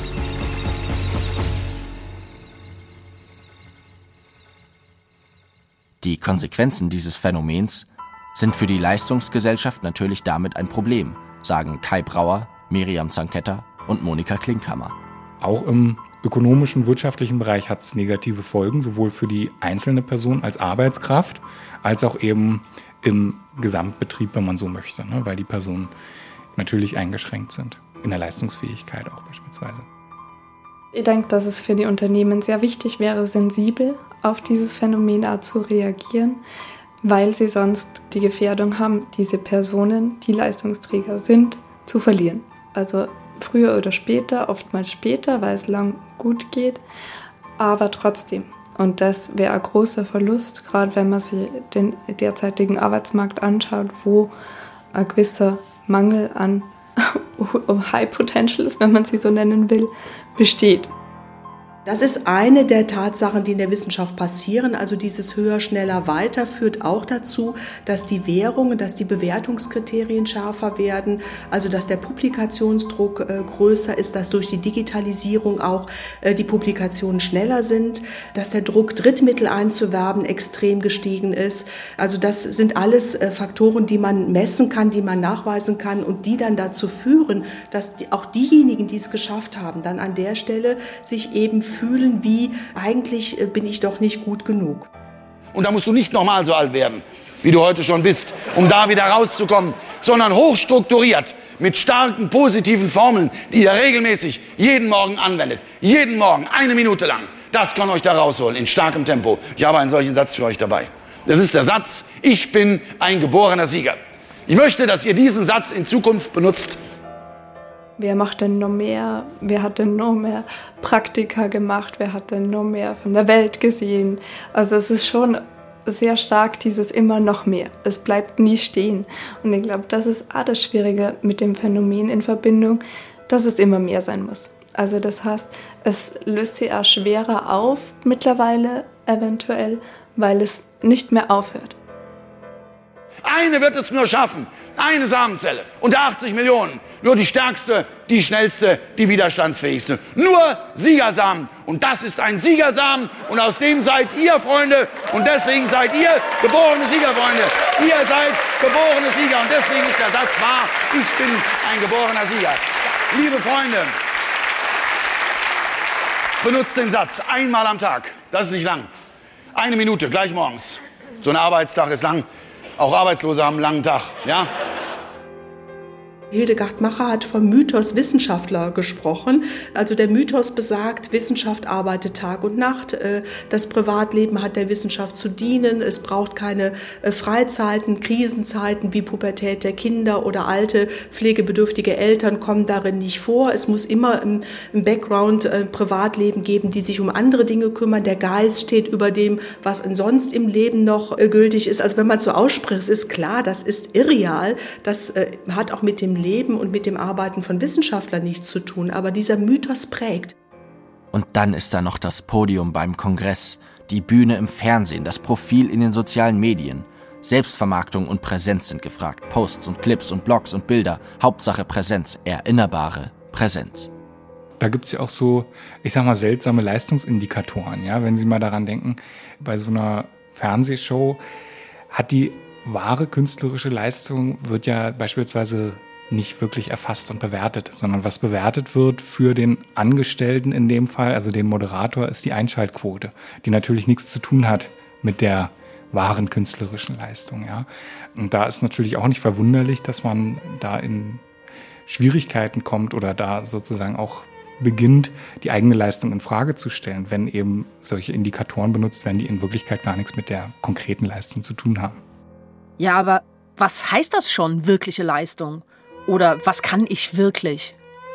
Die Konsequenzen dieses Phänomens sind für die Leistungsgesellschaft natürlich damit ein Problem, sagen Kai Brauer, Miriam Zanketta und Monika Klinkhammer. Auch im ökonomischen, wirtschaftlichen Bereich hat es negative Folgen, sowohl für die einzelne Person als Arbeitskraft, als auch eben im Gesamtbetrieb, wenn man so möchte, ne? Weil die Personen natürlich eingeschränkt sind, in der Leistungsfähigkeit auch beispielsweise. Ich denke, dass es für die Unternehmen sehr wichtig wäre, sensibel auf dieses Phänomen auch zu reagieren, weil sie sonst die Gefährdung haben, diese Personen, die Leistungsträger sind, zu verlieren. Also früher oder später, oftmals später, weil es lang gut geht, aber trotzdem. Und das wäre ein großer Verlust, gerade wenn man sich den derzeitigen Arbeitsmarkt anschaut, wo ein gewisser Mangel an High Potentials, wenn man sie so nennen will, besteht. Das ist eine der Tatsachen, die in der Wissenschaft passieren. Also dieses höher, schneller, weiter führt auch dazu, dass die Währungen, dass die Bewertungskriterien schärfer werden, also dass der Publikationsdruck größer ist, dass durch die Digitalisierung auch die Publikationen schneller sind, dass der Druck, Drittmittel einzuwerben, extrem gestiegen ist. Also das sind alles Faktoren, die man messen kann, die man nachweisen kann und die dann dazu führen, dass auch diejenigen, die es geschafft haben, dann an der Stelle sich eben fühlen, wie eigentlich bin ich doch nicht gut genug. Und da musst du nicht nochmal so alt werden, wie du heute schon bist, um da wieder rauszukommen, sondern hochstrukturiert mit starken, positiven Formeln, die ihr regelmäßig jeden Morgen anwendet. Jeden Morgen, 1 Minute lang. Das kann euch da rausholen, in starkem Tempo. Ich habe einen solchen Satz für euch dabei. Das ist der Satz, ich bin ein geborener Sieger. Ich möchte, dass ihr diesen Satz in Zukunft benutzt. wer macht denn noch mehr, wer hat denn noch mehr Praktika gemacht, wer hat denn noch mehr von der Welt gesehen. Also es ist schon sehr stark dieses immer noch mehr. Es bleibt nie stehen. Und ich glaube, das ist auch das Schwierige mit dem Phänomen in Verbindung, dass es immer mehr sein muss. Also das heißt, es löst sich auch schwerer auf mittlerweile eventuell, weil es nicht mehr aufhört. Eine wird es nur schaffen. Eine Samenzelle unter 80 Millionen. Nur die stärkste, die schnellste, die widerstandsfähigste. Nur Siegersamen. Und das ist ein Siegersamen. Und aus dem seid ihr, Freunde. Und deswegen seid ihr geborene Siegerfreunde. Ihr seid geborene Sieger. Und deswegen ist der Satz wahr. Ich bin ein geborener Sieger. Liebe Freunde, benutzt den Satz einmal am Tag. Das ist nicht lang. 1 Minute, gleich morgens. So ein Arbeitstag ist lang. Auch Arbeitslose haben einen langen Tag, ja? Hildegard Macher hat vom Mythos Wissenschaftler gesprochen. Also der Mythos besagt, Wissenschaft arbeitet Tag und Nacht. Das Privatleben hat der Wissenschaft zu dienen. Es braucht keine Freizeiten, Krisenzeiten wie Pubertät der Kinder oder alte, pflegebedürftige Eltern kommen darin nicht vor. Es muss immer im Background Privatleben geben, die sich um andere Dinge kümmern. Der Geist steht über dem, was sonst im Leben noch gültig ist. Also wenn man so ausspricht, ist klar, das ist irreal. Das hat auch mit dem Leben und mit dem Arbeiten von Wissenschaftlern nichts zu tun, aber dieser Mythos prägt. Und dann ist da noch das Podium beim Kongress, die Bühne im Fernsehen, das Profil in den sozialen Medien. Selbstvermarktung und Präsenz sind gefragt. Posts und Clips und Blogs und Bilder. Hauptsache Präsenz, erinnerbare Präsenz. Da gibt es ja auch so, ich sag mal, seltsame Leistungsindikatoren. Ja? Wenn Sie mal daran denken, bei so einer Fernsehshow hat die wahre künstlerische Leistung, wird ja beispielsweise nicht wirklich erfasst und bewertet, sondern was bewertet wird für den Angestellten in dem Fall, also den Moderator, ist die Einschaltquote, die natürlich nichts zu tun hat mit der wahren künstlerischen Leistung. Ja. Und da ist natürlich auch nicht verwunderlich, dass man da in Schwierigkeiten kommt oder da sozusagen auch beginnt, die eigene Leistung in Frage zu stellen, wenn eben solche Indikatoren benutzt werden, die in Wirklichkeit gar nichts mit der konkreten Leistung zu tun haben. Ja, aber was heißt das schon, wirkliche Leistung? Oder was kann ich wirklich?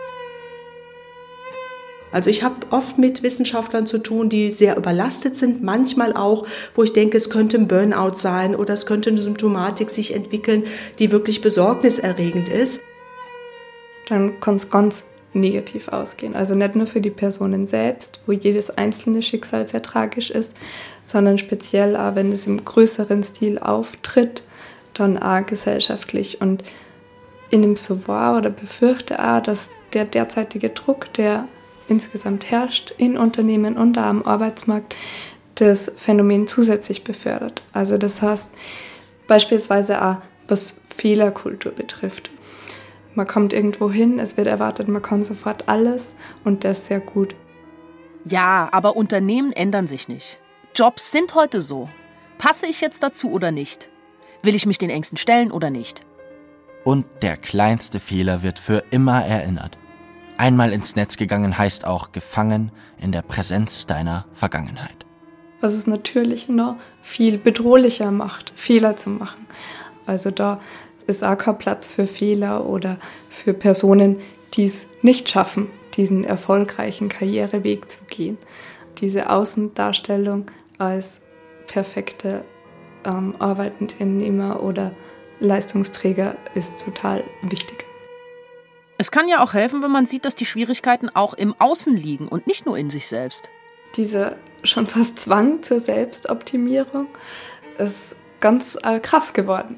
Also ich habe oft mit Wissenschaftlern zu tun, die sehr überlastet sind, manchmal auch, wo ich denke, es könnte ein Burnout sein oder es könnte eine Symptomatik sich entwickeln, die wirklich besorgniserregend ist. Dann kann es ganz negativ ausgehen. Also nicht nur für die Personen selbst, wo jedes einzelne Schicksal sehr tragisch ist, sondern speziell auch, wenn es im größeren Stil auftritt, dann auch gesellschaftlich. Und ich nehme so wahr oder befürchte auch, dass der derzeitige Druck, der insgesamt herrscht in Unternehmen und auch am Arbeitsmarkt, das Phänomen zusätzlich befördert. Also das heißt beispielsweise auch, was Fehlerkultur betrifft. Man kommt irgendwo hin, es wird erwartet, man kann sofort alles und das sehr gut. Ja, aber Unternehmen ändern sich nicht. Jobs sind heute so. Passe ich jetzt dazu oder nicht? Will ich mich den Ängsten stellen oder nicht? Und der kleinste Fehler wird für immer erinnert. Einmal ins Netz gegangen heißt auch gefangen in der Präsenz deiner Vergangenheit. Was es natürlich noch viel bedrohlicher macht, Fehler zu machen. Also da ist auch kein Platz für Fehler oder für Personen, die es nicht schaffen, diesen erfolgreichen Karriereweg zu gehen. Diese Außendarstellung als perfekte Arbeitnehmer oder Leistungsträger ist total wichtig. Es kann ja auch helfen, wenn man sieht, dass die Schwierigkeiten auch im Außen liegen und nicht nur in sich selbst. Dieser schon fast Zwang zur Selbstoptimierung ist ganz krass geworden.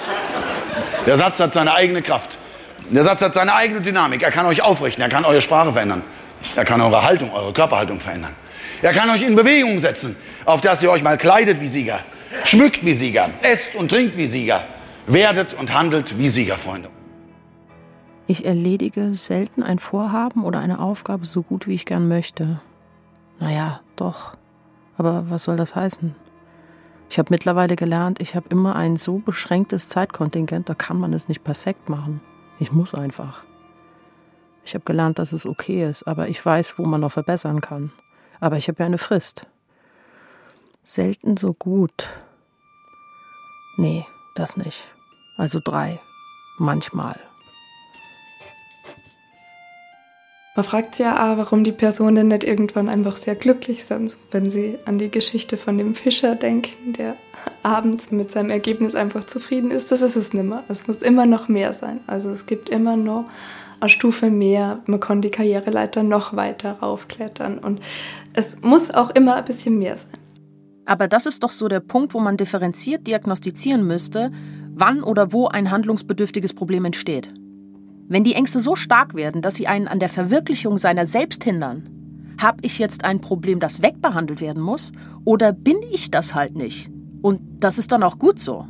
Der Satz hat seine eigene Kraft. Der Satz hat seine eigene Dynamik. Er kann euch aufrichten, er kann eure Sprache verändern. Er kann eure Haltung, eure Körperhaltung verändern. Er kann euch in Bewegung setzen, auf dass ihr euch mal kleidet wie Sieger, schmückt wie Sieger, esst und trinkt wie Sieger, werdet und handelt wie Sieger, Freunde. Ich erledige selten ein Vorhaben oder eine Aufgabe so gut, wie ich gern möchte. Naja, doch. Aber was soll das heißen? Ich habe mittlerweile gelernt, ich habe immer ein so beschränktes Zeitkontingent, da kann man es nicht perfekt machen. Ich muss einfach. Ich habe gelernt, dass es okay ist, aber ich weiß, wo man noch verbessern kann. Aber ich habe ja eine Frist. Selten so gut. Nee, das nicht. Also 3. Manchmal. Man fragt sich ja auch, warum die Personen nicht irgendwann einfach sehr glücklich sind. Wenn sie an die Geschichte von dem Fischer denken, der abends mit seinem Ergebnis einfach zufrieden ist, das ist es nimmer. Es muss immer noch mehr sein. Also es gibt immer noch eine Stufe mehr. Man kann die Karriereleiter noch weiter raufklettern. Und es muss auch immer ein bisschen mehr sein. Aber das ist doch so der Punkt, wo man differenziert diagnostizieren müsste, wann oder wo ein handlungsbedürftiges Problem entsteht. Wenn die Ängste so stark werden, dass sie einen an der Verwirklichung seiner selbst hindern, habe ich jetzt ein Problem, das wegbehandelt werden muss, oder bin ich das halt nicht? Und das ist dann auch gut so.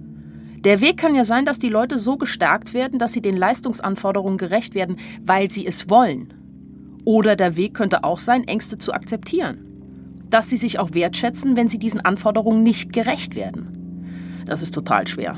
Der Weg kann ja sein, dass die Leute so gestärkt werden, dass sie den Leistungsanforderungen gerecht werden, weil sie es wollen. Oder der Weg könnte auch sein, Ängste zu akzeptieren. Dass sie sich auch wertschätzen, wenn sie diesen Anforderungen nicht gerecht werden. Das ist total schwer.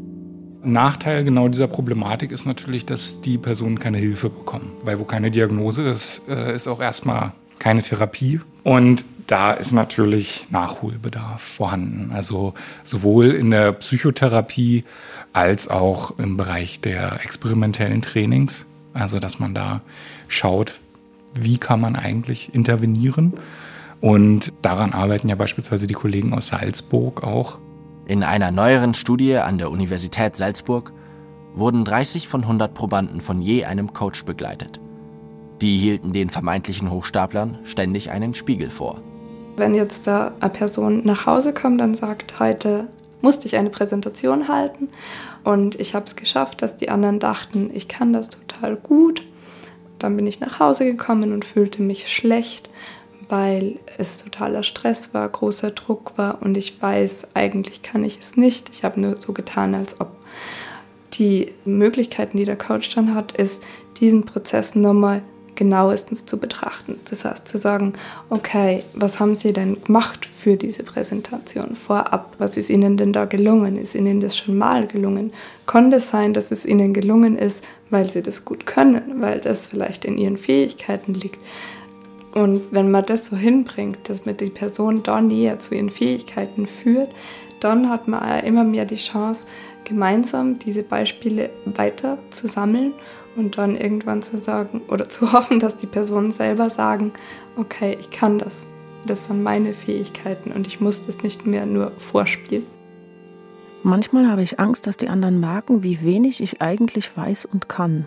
Nachteil genau dieser Problematik ist natürlich, dass die Personen keine Hilfe bekommen. Weil wo keine Diagnose ist, ist auch erstmal keine Therapie. Und da ist natürlich Nachholbedarf vorhanden. Also sowohl in der Psychotherapie als auch im Bereich der experimentellen Trainings. Also dass man da schaut, wie kann man eigentlich intervenieren. Und daran arbeiten ja beispielsweise die Kollegen aus Salzburg auch. In einer neueren Studie an der Universität Salzburg wurden 30 von 100 Probanden von je einem Coach begleitet. Die hielten den vermeintlichen Hochstaplern ständig einen Spiegel vor. Wenn jetzt da eine Person nach Hause kommt und sagt, heute musste ich eine Präsentation halten und ich habe es geschafft, dass die anderen dachten, ich kann das total gut. Dann bin ich nach Hause gekommen und fühlte mich schlecht, weil es totaler Stress war, großer Druck war und ich weiß, eigentlich kann ich es nicht. Ich habe nur so getan, als ob. Die Möglichkeiten, die der Coach dann hat, ist, diesen Prozess nochmal genauestens zu betrachten. Das heißt, zu sagen, okay, was haben Sie denn gemacht für diese Präsentation vorab? Was ist Ihnen denn da gelungen? Ist Ihnen das schon mal gelungen? Konnte es sein, dass es Ihnen gelungen ist, weil Sie das gut können, weil das vielleicht in Ihren Fähigkeiten liegt? Und wenn man das so hinbringt, dass man die Person da näher zu ihren Fähigkeiten führt, dann hat man auch immer mehr die Chance, gemeinsam diese Beispiele weiter zu sammeln und dann irgendwann zu sagen oder zu hoffen, dass die Personen selber sagen, okay, ich kann das. Das sind meine Fähigkeiten und ich muss das nicht mehr nur vorspielen. Manchmal habe ich Angst, dass die anderen merken, wie wenig ich eigentlich weiß und kann.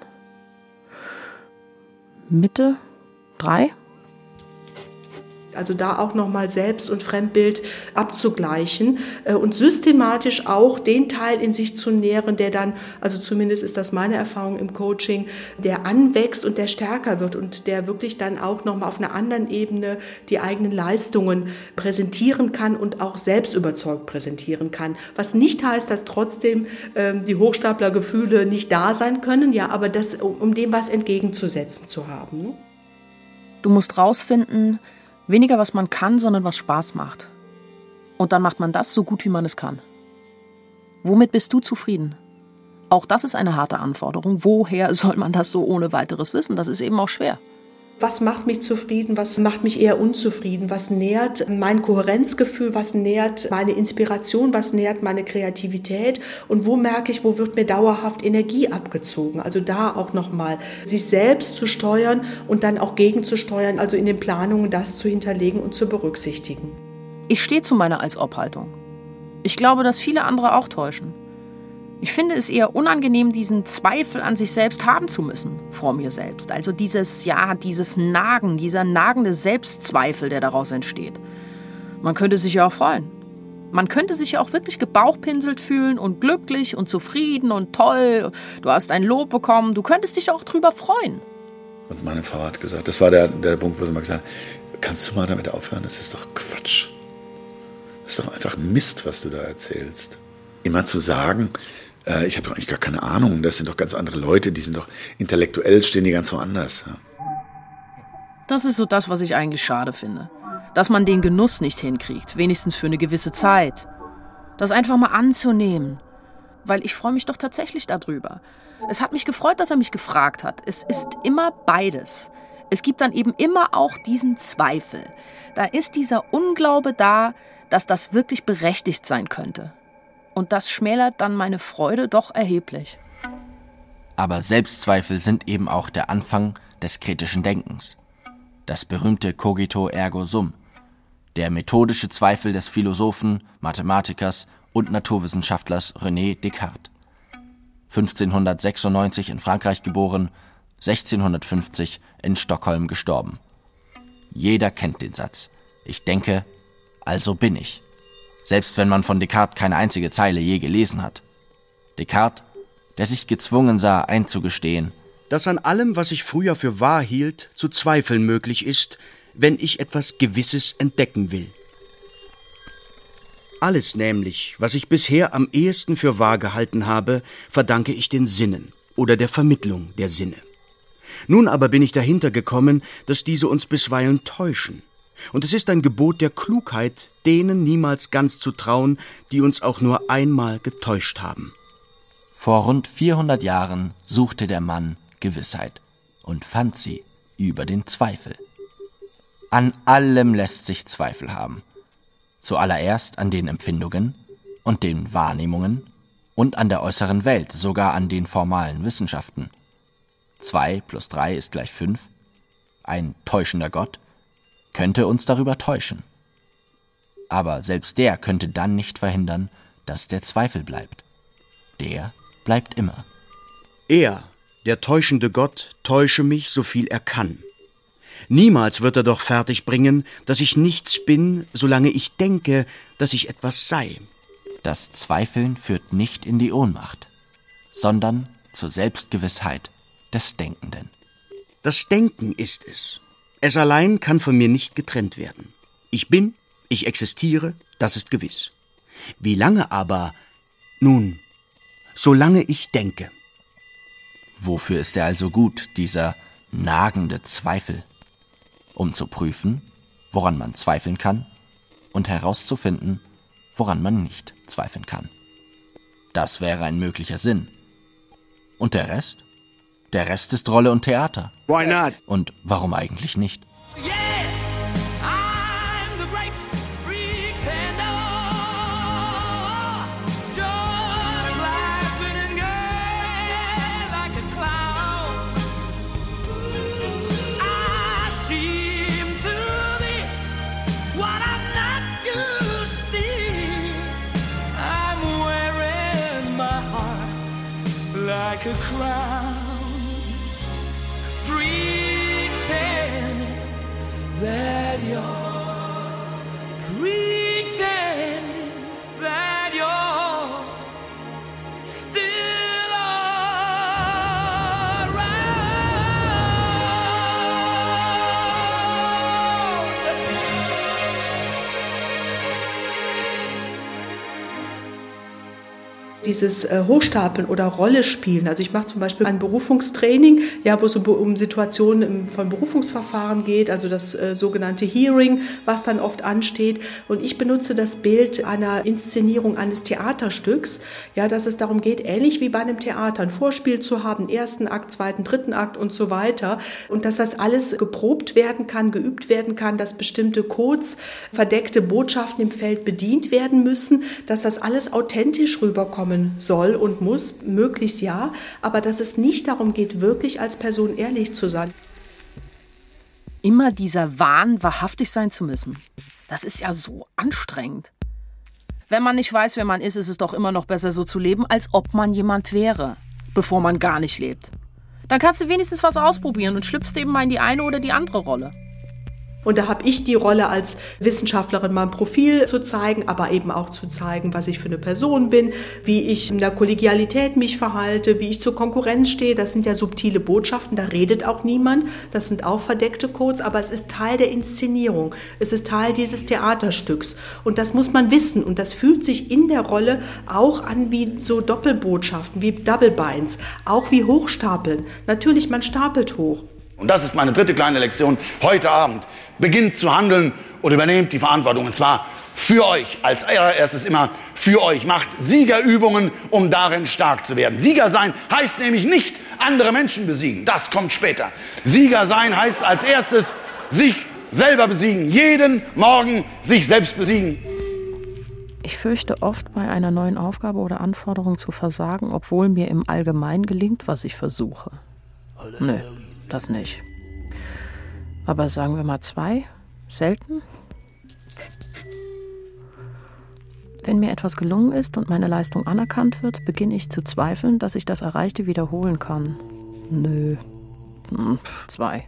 Mitte 3? Also da auch nochmal Selbst- und Fremdbild abzugleichen und systematisch auch den Teil in sich zu nähren, der dann, also zumindest ist das meine Erfahrung im Coaching, der anwächst und der stärker wird und der wirklich dann auch nochmal auf einer anderen Ebene die eigenen Leistungen präsentieren kann und auch selbst überzeugt präsentieren kann. Was nicht heißt, dass trotzdem die Hochstaplergefühle nicht da sein können, ja, aber das, um dem was entgegenzusetzen zu haben. Ne? Du musst rausfinden, weniger, was man kann, sondern was Spaß macht. Und dann macht man das so gut, wie man es kann. Womit bist du zufrieden? Auch das ist eine harte Anforderung. Woher soll man das so ohne weiteres wissen? Das ist eben auch schwer. Was macht mich zufrieden, was macht mich eher unzufrieden, was nährt mein Kohärenzgefühl, was nährt meine Inspiration, was nährt meine Kreativität und wo merke ich, wo wird mir dauerhaft Energie abgezogen. Also da auch nochmal sich selbst zu steuern und dann auch gegenzusteuern, also in den Planungen das zu hinterlegen und zu berücksichtigen. Ich stehe zu meiner Als-Ob-Haltung. Ich glaube, dass viele andere auch täuschen. Ich finde es eher unangenehm, diesen Zweifel an sich selbst haben zu müssen, vor mir selbst. Also dieses Nagen, dieser nagende Selbstzweifel, der daraus entsteht. Man könnte sich ja auch freuen. Man könnte sich ja auch wirklich gebauchpinselt fühlen und glücklich und zufrieden und toll. Du hast ein Lob bekommen, du könntest dich auch drüber freuen. Und meine Frau hat gesagt, das war der Punkt, wo sie mal gesagt hat, kannst du mal damit aufhören, das ist doch Quatsch. Das ist doch einfach Mist, was du da erzählst. Immer zu sagen, ich habe doch eigentlich gar keine Ahnung, das sind doch ganz andere Leute, die sind doch intellektuell, stehen die ganz woanders. Ja. Das ist so das, was ich eigentlich schade finde. Dass man den Genuss nicht hinkriegt, wenigstens für eine gewisse Zeit. Das einfach mal anzunehmen. Weil ich freue mich doch tatsächlich darüber. Es hat mich gefreut, dass er mich gefragt hat. Es ist immer beides. Es gibt dann eben immer auch diesen Zweifel. Da ist dieser Unglaube da, dass das wirklich berechtigt sein könnte. Und das schmälert dann meine Freude doch erheblich. Aber Selbstzweifel sind eben auch der Anfang des kritischen Denkens. Das berühmte Cogito ergo sum, der methodische Zweifel des Philosophen, Mathematikers und Naturwissenschaftlers René Descartes. 1596 in Frankreich geboren, 1650 in Stockholm gestorben. Jeder kennt den Satz: Ich denke, also bin ich. Selbst wenn man von Descartes keine einzige Zeile je gelesen hat. Descartes, der sich gezwungen sah, einzugestehen, dass an allem, was ich früher für wahr hielt, zu zweifeln möglich ist, wenn ich etwas Gewisses entdecken will. Alles nämlich, was ich bisher am ehesten für wahr gehalten habe, verdanke ich den Sinnen oder der Vermittlung der Sinne. Nun aber bin ich dahinter gekommen, dass diese uns bisweilen täuschen. Und es ist ein Gebot der Klugheit, denen niemals ganz zu trauen, die uns auch nur einmal getäuscht haben. Vor rund 400 Jahren suchte der Mann Gewissheit und fand sie über den Zweifel. An allem lässt sich Zweifel haben. Zuallererst an den Empfindungen und den Wahrnehmungen und an der äußeren Welt, sogar an den formalen Wissenschaften. 2 + 3 = 5. Ein täuschender Gott könnte uns darüber täuschen. Aber selbst der könnte dann nicht verhindern, dass der Zweifel bleibt. Der bleibt immer. Er, der täuschende Gott, täusche mich, so viel er kann. Niemals wird er doch fertigbringen, dass ich nichts bin, solange ich denke, dass ich etwas sei. Das Zweifeln führt nicht in die Ohnmacht, sondern zur Selbstgewissheit des Denkenden. Das Denken ist es. Es allein kann von mir nicht getrennt werden. Ich bin, ich existiere, das ist gewiss. Wie lange aber? Nun, solange ich denke. Wofür ist er also gut, dieser nagende Zweifel? Um zu prüfen, woran man zweifeln kann und herauszufinden, woran man nicht zweifeln kann. Das wäre ein möglicher Sinn. Und der Rest? Der Rest ist Rolle und Theater. Why not? Und warum eigentlich nicht? Like a crown, pretend that you're still around. Dieses Hochstapeln oder Rolle spielen. Also ich mache zum Beispiel ein Berufungstraining, ja, wo es um Situationen von Berufungsverfahren geht, also das sogenannte Hearing, was dann oft ansteht. Und ich benutze das Bild einer Inszenierung eines Theaterstücks, ja, dass es darum geht, ähnlich wie bei einem Theater, ein Vorspiel zu haben, 1. Akt, 2., 3. Akt und so weiter. Und dass das alles geprobt werden kann, geübt werden kann, dass bestimmte Codes, verdeckte Botschaften im Feld bedient werden müssen, dass das alles authentisch rüberkommen soll und muss, möglichst ja, aber dass es nicht darum geht, wirklich als Person ehrlich zu sein. Immer dieser Wahn, wahrhaftig sein zu müssen. Das ist ja so anstrengend. Wenn man nicht weiß, wer man ist es doch immer noch besser, so zu leben, als ob man jemand wäre, bevor man gar nicht lebt. Dann kannst du wenigstens was ausprobieren und schlüpfst eben mal in die eine oder die andere Rolle. Und da habe ich die Rolle als Wissenschaftlerin, mein Profil zu zeigen, aber eben auch zu zeigen, was ich für eine Person bin, wie ich in der Kollegialität mich verhalte, wie ich zur Konkurrenz stehe. Das sind ja subtile Botschaften, da redet auch niemand. Das sind auch verdeckte Codes, aber es ist Teil der Inszenierung. Es ist Teil dieses Theaterstücks. Und das muss man wissen. Und das fühlt sich in der Rolle auch an wie so Doppelbotschaften, wie Double Binds, auch wie Hochstapeln. Natürlich, man stapelt hoch. Und das ist meine dritte kleine Lektion heute Abend. Beginnt zu handeln und übernehmt die Verantwortung. Und zwar für euch. Als allererstes immer für euch. Macht Siegerübungen, um darin stark zu werden. Sieger sein heißt nämlich nicht andere Menschen besiegen. Das kommt später. Sieger sein heißt als erstes sich selber besiegen. Jeden Morgen sich selbst besiegen. Ich fürchte oft, bei einer neuen Aufgabe oder Anforderung zu versagen, obwohl mir im Allgemeinen gelingt, was ich versuche. Nö, das nicht. Aber sagen wir mal 2? Selten? Wenn mir etwas gelungen ist und meine Leistung anerkannt wird, beginne ich zu zweifeln, dass ich das Erreichte wiederholen kann. Nö. 2.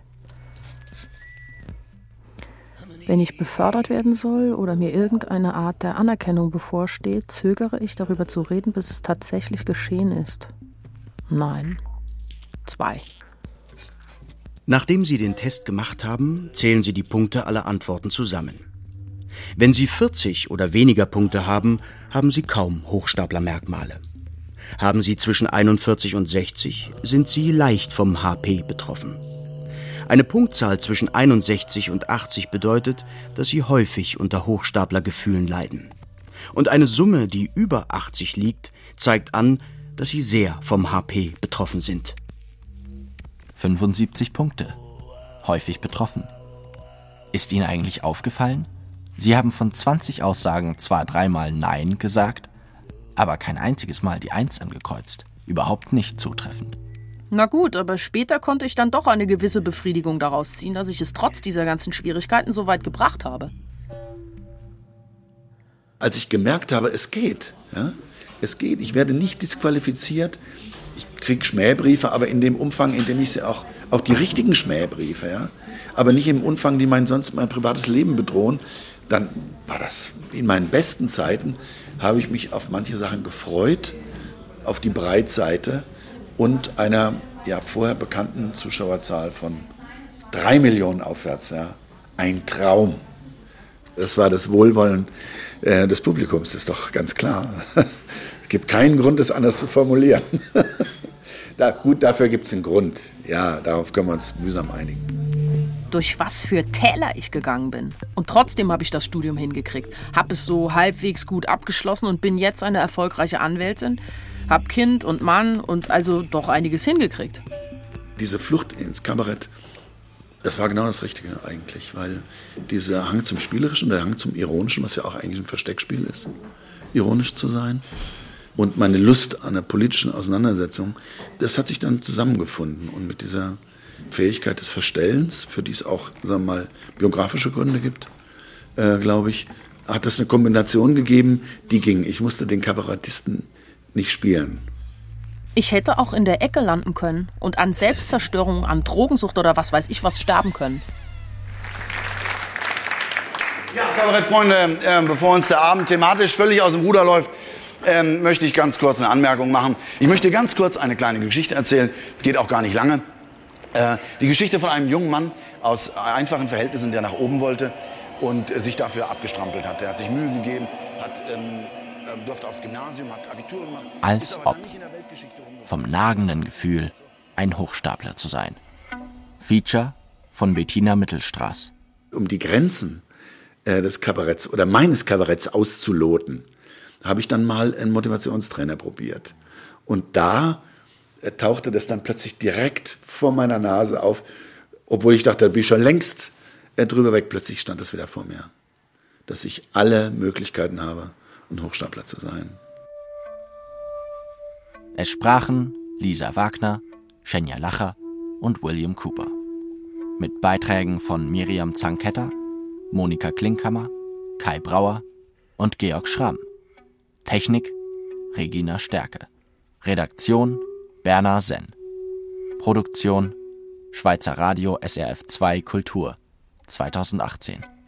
Wenn ich befördert werden soll oder mir irgendeine Art der Anerkennung bevorsteht, zögere ich, darüber zu reden, bis es tatsächlich geschehen ist. Nein. 2. Nachdem Sie den Test gemacht haben, zählen Sie die Punkte aller Antworten zusammen. Wenn Sie 40 oder weniger Punkte haben, haben Sie kaum Hochstaplermerkmale. Haben Sie zwischen 41 und 60, sind Sie leicht vom HP betroffen. Eine Punktzahl zwischen 61 und 80 bedeutet, dass Sie häufig unter Hochstaplergefühlen leiden. Und eine Summe, die über 80 liegt, zeigt an, dass Sie sehr vom HP betroffen sind. 75 Punkte. Häufig betroffen. Ist Ihnen eigentlich aufgefallen? Sie haben von 20 Aussagen zwar 3-mal Nein gesagt, aber kein einziges Mal die 1 angekreuzt. Überhaupt nicht zutreffend. Na gut, aber später konnte ich dann doch eine gewisse Befriedigung daraus ziehen, dass ich es trotz dieser ganzen Schwierigkeiten so weit gebracht habe. Als ich gemerkt habe, es geht, es geht, ich werde nicht disqualifiziert, ich kriege Schmähbriefe, aber in dem Umfang, in dem ich sie auch die richtigen Schmähbriefe, aber nicht im Umfang, die mein privates Leben bedrohen, dann war das in meinen besten Zeiten, habe ich mich auf manche Sachen gefreut, auf die Breitseite und einer vorher bekannten Zuschauerzahl von 3 Millionen aufwärts. Ein Traum. Das war das Wohlwollen des Publikums, ist doch ganz klar. Es gibt keinen Grund, das anders zu formulieren. Gut, dafür gibt es einen Grund. Ja, darauf können wir uns mühsam einigen. Durch was für Täler ich gegangen bin. Und trotzdem habe ich das Studium hingekriegt. Habe es so halbwegs gut abgeschlossen und bin jetzt eine erfolgreiche Anwältin. Hab Kind und Mann und also doch einiges hingekriegt. Diese Flucht ins Kabarett, das war genau das Richtige eigentlich, weil dieser Hang zum Spielerischen, der Hang zum Ironischen, was ja auch eigentlich ein Versteckspiel ist, ironisch zu sein, und meine Lust an einer politischen Auseinandersetzung, das hat sich dann zusammengefunden. Und mit dieser Fähigkeit des Verstellens, für die es auch, sagen wir mal, biografische Gründe gibt, glaube ich, hat das eine Kombination gegeben, die ging. Ich musste den Kabarettisten nicht spielen. Ich hätte auch in der Ecke landen können und an Selbstzerstörung, an Drogensucht oder was weiß ich was sterben können. Ja, Kabarettfreunde, bevor uns der Abend thematisch völlig aus dem Ruder läuft, möchte ich ganz kurz eine Anmerkung machen. Ich möchte ganz kurz eine kleine Geschichte erzählen, geht auch gar nicht lange. Die Geschichte von einem jungen Mann aus einfachen Verhältnissen, der nach oben wollte und sich dafür abgestrampelt hat. Der hat sich Mühe gegeben, durfte aufs Gymnasium, hat Abitur gemacht. Als ob. Vom nagenden Gefühl, ein Hochstapler zu sein. Feature von Bettina Mittelstraß. Um die Grenzen des Kabaretts oder meines Kabaretts auszuloten, habe ich dann mal einen Motivationstrainer probiert. Und da tauchte das dann plötzlich direkt vor meiner Nase auf, obwohl ich dachte, da bin ich schon längst drüber weg. Plötzlich stand das wieder vor mir, dass ich alle Möglichkeiten habe, ein Hochstapler zu sein. Es sprachen Lisa Wagner, Schenja Lacher und William Cooper. Mit Beiträgen von Miriam Zanketter, Monika Klinkhammer, Kai Brauer und Georg Schramm. Technik Regina Stärke. Redaktion Berner Senn. Produktion Schweizer Radio SRF 2 Kultur 2018.